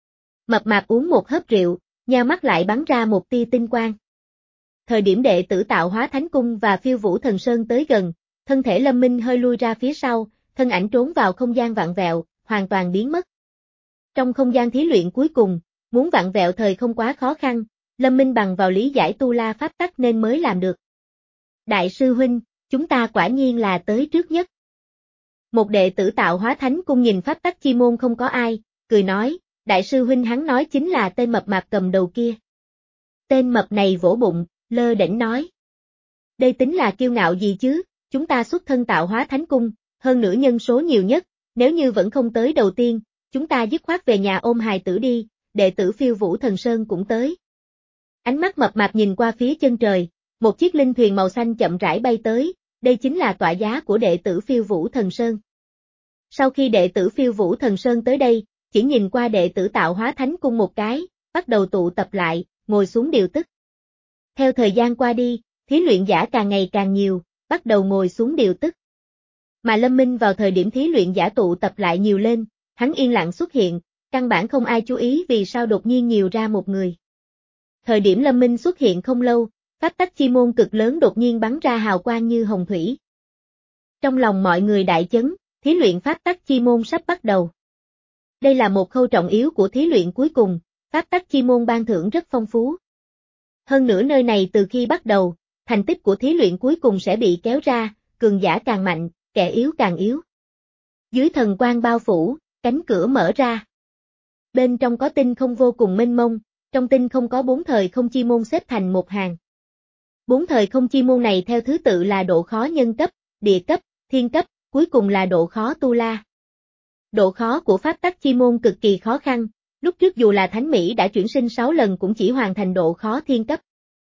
Mập mạp uống một hớp rượu, nheo mắt lại bắn ra một tia tinh quang. Thời điểm đệ tử Tạo Hóa Thánh Cung và Phiêu Vũ Thần Sơn tới gần, thân thể Lâm Minh hơi lui ra phía sau, thân ảnh trốn vào không gian vạn vẹo, hoàn toàn biến mất. Trong không gian thí luyện cuối cùng, muốn vạn vẹo thời không quá khó khăn, Lâm Minh bằng vào lý giải tu la pháp tắc nên mới làm được. Đại sư huynh, chúng ta quả nhiên là tới trước nhất. Một đệ tử Tạo Hóa Thánh Cung nhìn pháp tắc chi môn không có ai, cười nói, đại sư huynh hắn nói chính là tên mập mạp cầm đầu kia. Tên mập này vỗ bụng, lơ đễnh nói. Đây tính là kiêu ngạo gì chứ, chúng ta xuất thân Tạo Hóa Thánh Cung, hơn nữa nhân số nhiều nhất, nếu như vẫn không tới đầu tiên, chúng ta dứt khoát về nhà ôm hài tử đi, đệ tử Phiêu Vũ Thần Sơn cũng tới. Ánh mắt mập mạp nhìn qua phía chân trời, một chiếc linh thuyền màu xanh chậm rãi bay tới, đây chính là tọa giá của đệ tử Phiêu Vũ Thần Sơn. Sau khi đệ tử Phiêu Vũ Thần Sơn tới đây, chỉ nhìn qua đệ tử Tạo Hóa Thánh Cung một cái, bắt đầu tụ tập lại, ngồi xuống điều tức. Theo thời gian qua đi, thí luyện giả càng ngày càng nhiều, bắt đầu ngồi xuống điều tức. Mà Lâm Minh vào thời điểm thí luyện giả tụ tập lại nhiều lên, hắn yên lặng xuất hiện, căn bản không ai chú ý vì sao đột nhiên nhiều ra một người. Thời điểm Lâm Minh xuất hiện không lâu, pháp tắc chi môn cực lớn đột nhiên bắn ra hào quang như hồng thủy. Trong lòng mọi người đại chấn, thí luyện pháp tắc chi môn sắp bắt đầu. Đây là một khâu trọng yếu của thí luyện cuối cùng, pháp tắc chi môn ban thưởng rất phong phú. Hơn nữa nơi này từ khi bắt đầu, thành tích của thí luyện cuối cùng sẽ bị kéo ra, cường giả càng mạnh, kẻ yếu càng yếu. Dưới thần quang bao phủ, cánh cửa mở ra. Bên trong có tinh không vô cùng mênh mông, trong tinh không có bốn thời không chi môn xếp thành một hàng. Bốn thời không chi môn này theo thứ tự là độ khó nhân cấp, địa cấp, thiên cấp, cuối cùng là độ khó tu la. Độ khó của pháp tắc chi môn cực kỳ khó khăn, lúc trước dù là Thánh Mỹ đã chuyển sinh sáu lần cũng chỉ hoàn thành độ khó thiên cấp.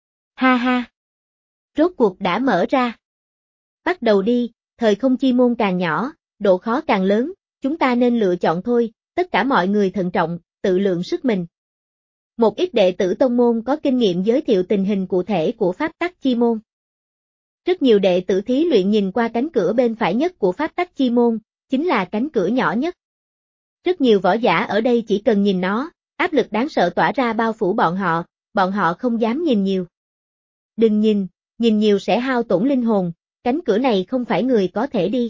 Ha ha! Rốt cuộc đã mở ra. Bắt đầu đi, thời không chi môn càng nhỏ, độ khó càng lớn, chúng ta nên lựa chọn thôi, tất cả mọi người thận trọng, tự lượng sức mình. Một ít đệ tử tông môn có kinh nghiệm giới thiệu tình hình cụ thể của pháp tắc chi môn. Rất nhiều đệ tử thí luyện nhìn qua cánh cửa bên phải nhất của pháp tắc chi môn, chính là cánh cửa nhỏ nhất. Rất nhiều võ giả ở đây chỉ cần nhìn nó, áp lực đáng sợ tỏa ra bao phủ bọn họ, bọn họ không dám nhìn nhiều. Đừng nhìn, nhìn nhiều sẽ hao tổn linh hồn, cánh cửa này không phải người có thể đi.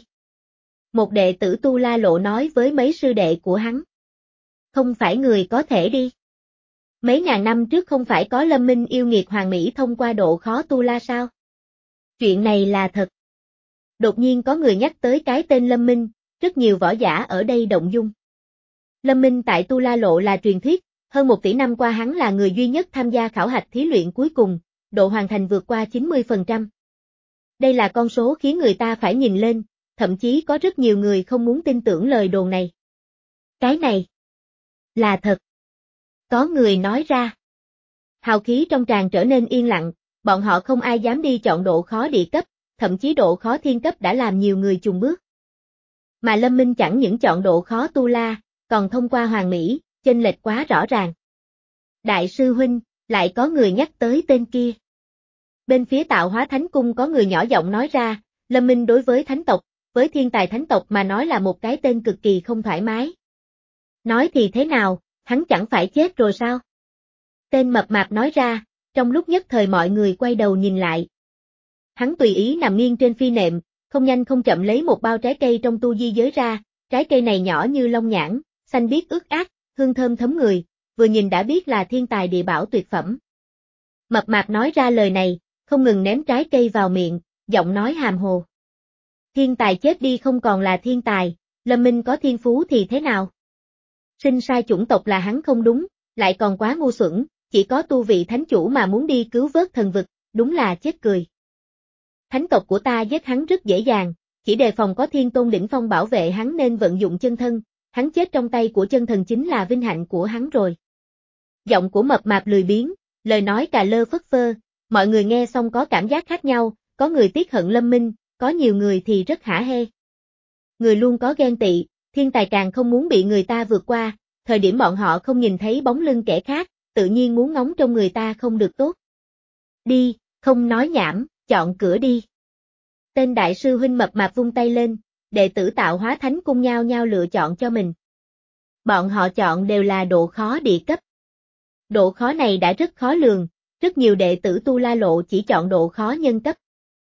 Một đệ tử Tu La Lộ nói với mấy sư đệ của hắn. Không phải người có thể đi. Mấy ngàn năm trước không phải có Lâm Minh yêu nghiệt Hoàng Mỹ thông qua độ khó Tu La sao? Chuyện này là thật. Đột nhiên có người nhắc tới cái tên Lâm Minh, rất nhiều võ giả ở đây động dung. Lâm Minh tại Tu La Lộ là truyền thuyết, hơn một tỷ năm qua hắn là người duy nhất tham gia khảo hạch thí luyện cuối cùng, độ hoàn thành vượt qua chín mươi phần trăm. Đây là con số khiến người ta phải nhìn lên, thậm chí có rất nhiều người không muốn tin tưởng lời đồn này. Cái này là thật. Có người nói ra. Hào khí trong tràng trở nên yên lặng, bọn họ không ai dám đi chọn độ khó địa cấp, thậm chí độ khó thiên cấp đã làm nhiều người chùn bước. Mà Lâm Minh chẳng những chọn độ khó tu la, còn thông qua hoàn mỹ, chênh lệch quá rõ ràng. Đại sư huynh, lại có người nhắc tới tên kia. Bên phía Tạo Hóa Thánh Cung có người nhỏ giọng nói ra, Lâm Minh đối với thánh tộc, với thiên tài thánh tộc mà nói là một cái tên cực kỳ không thoải mái. Nói thì thế nào, hắn chẳng phải chết rồi sao? Tên mập mạp nói ra, trong lúc nhất thời mọi người quay đầu nhìn lại. Hắn tùy ý nằm nghiêng trên phi nệm, không nhanh không chậm lấy một bao trái cây trong tu di giới ra, trái cây này nhỏ như long nhãn, xanh biếc ướt át, hương thơm thấm người, vừa nhìn đã biết là thiên tài địa bảo tuyệt phẩm. Mập mạp nói ra lời này, không ngừng ném trái cây vào miệng, giọng nói hàm hồ. Thiên tài chết đi không còn là thiên tài, Lâm Minh có thiên phú thì thế nào? Sinh sai chủng tộc là hắn không đúng, lại còn quá ngu xuẩn, chỉ có tu vị thánh chủ mà muốn đi cứu vớt thần vực, đúng là chết cười. Thánh tộc của ta giết hắn rất dễ dàng, chỉ đề phòng có thiên tôn đỉnh phong bảo vệ hắn nên vận dụng chân thân, hắn chết trong tay của chân thần chính là vinh hạnh của hắn rồi. Giọng của mập mạp lười biếng, lời nói cà lơ phất phơ, mọi người nghe xong có cảm giác khác nhau, có người tiếc hận Lâm Minh, có nhiều người thì rất hả hê. Người luôn có ghen tị, thiên tài càng không muốn bị người ta vượt qua, thời điểm bọn họ không nhìn thấy bóng lưng kẻ khác, tự nhiên muốn ngóng trong người ta không được tốt. Đi, không nói nhảm, chọn cửa đi. Tên đại sư huynh mập mạp vung tay lên, đệ tử Tạo Hóa Thánh Cung nhau nhau lựa chọn cho mình. Bọn họ chọn đều là độ khó địa cấp. Độ khó này đã rất khó lường, rất nhiều đệ tử Tu La Lộ chỉ chọn độ khó nhân cấp.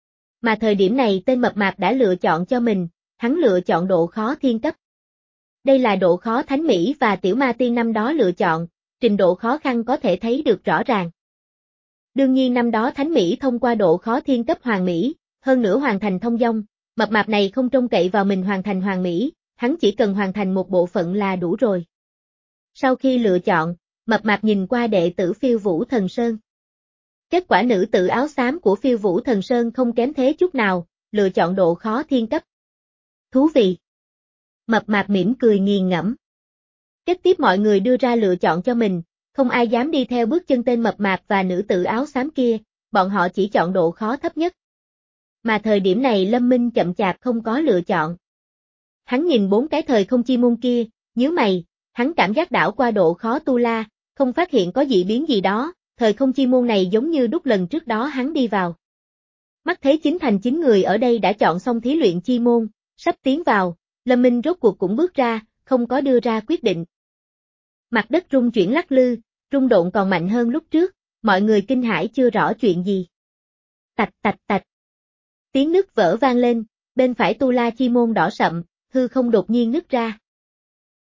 Mà thời điểm này tên mập mạp đã lựa chọn cho mình, hắn lựa chọn độ khó thiên cấp. Đây là độ khó Thánh Mỹ và Tiểu Ma Tiên năm đó lựa chọn, trình độ khó khăn có thể thấy được rõ ràng. Đương nhiên năm đó Thánh Mỹ thông qua độ khó thiên cấp Hoàng Mỹ, hơn nữa hoàn thành thông dong, mập mạp này không trông cậy vào mình hoàn thành Hoàng Mỹ, hắn chỉ cần hoàn thành một bộ phận là đủ rồi. Sau khi lựa chọn, mập mạp nhìn qua đệ tử Phiêu Vũ Thần Sơn. Kết quả nữ tử áo xám của Phiêu Vũ Thần Sơn không kém thế chút nào, lựa chọn độ khó thiên cấp. Thú vị. Mập mạp mỉm cười nghiền ngẫm. Kế tiếp mọi người đưa ra lựa chọn cho mình, không ai dám đi theo bước chân tên mập mạp và nữ tử áo xám kia, bọn họ chỉ chọn độ khó thấp nhất. Mà thời điểm này Lâm Minh chậm chạp không có lựa chọn. Hắn nhìn bốn cái thời không chi môn kia, nhíu mày, hắn cảm giác đảo qua độ khó tu la, không phát hiện có dị biến gì đó, thời không chi môn này giống như đúc lần trước đó hắn đi vào. Mắt thấy chín thành chín người ở đây đã chọn xong thí luyện chi môn, sắp tiến vào, Lâm Minh rốt cuộc cũng bước ra, không có đưa ra quyết định. Mặt đất rung chuyển lắc lư, rung động còn mạnh hơn lúc trước, mọi người kinh hãi chưa rõ chuyện gì. Tạch tạch tạch. Tiếng nứt vỡ vang lên, bên phải tu la chi môn đỏ sậm, hư không đột nhiên nứt ra.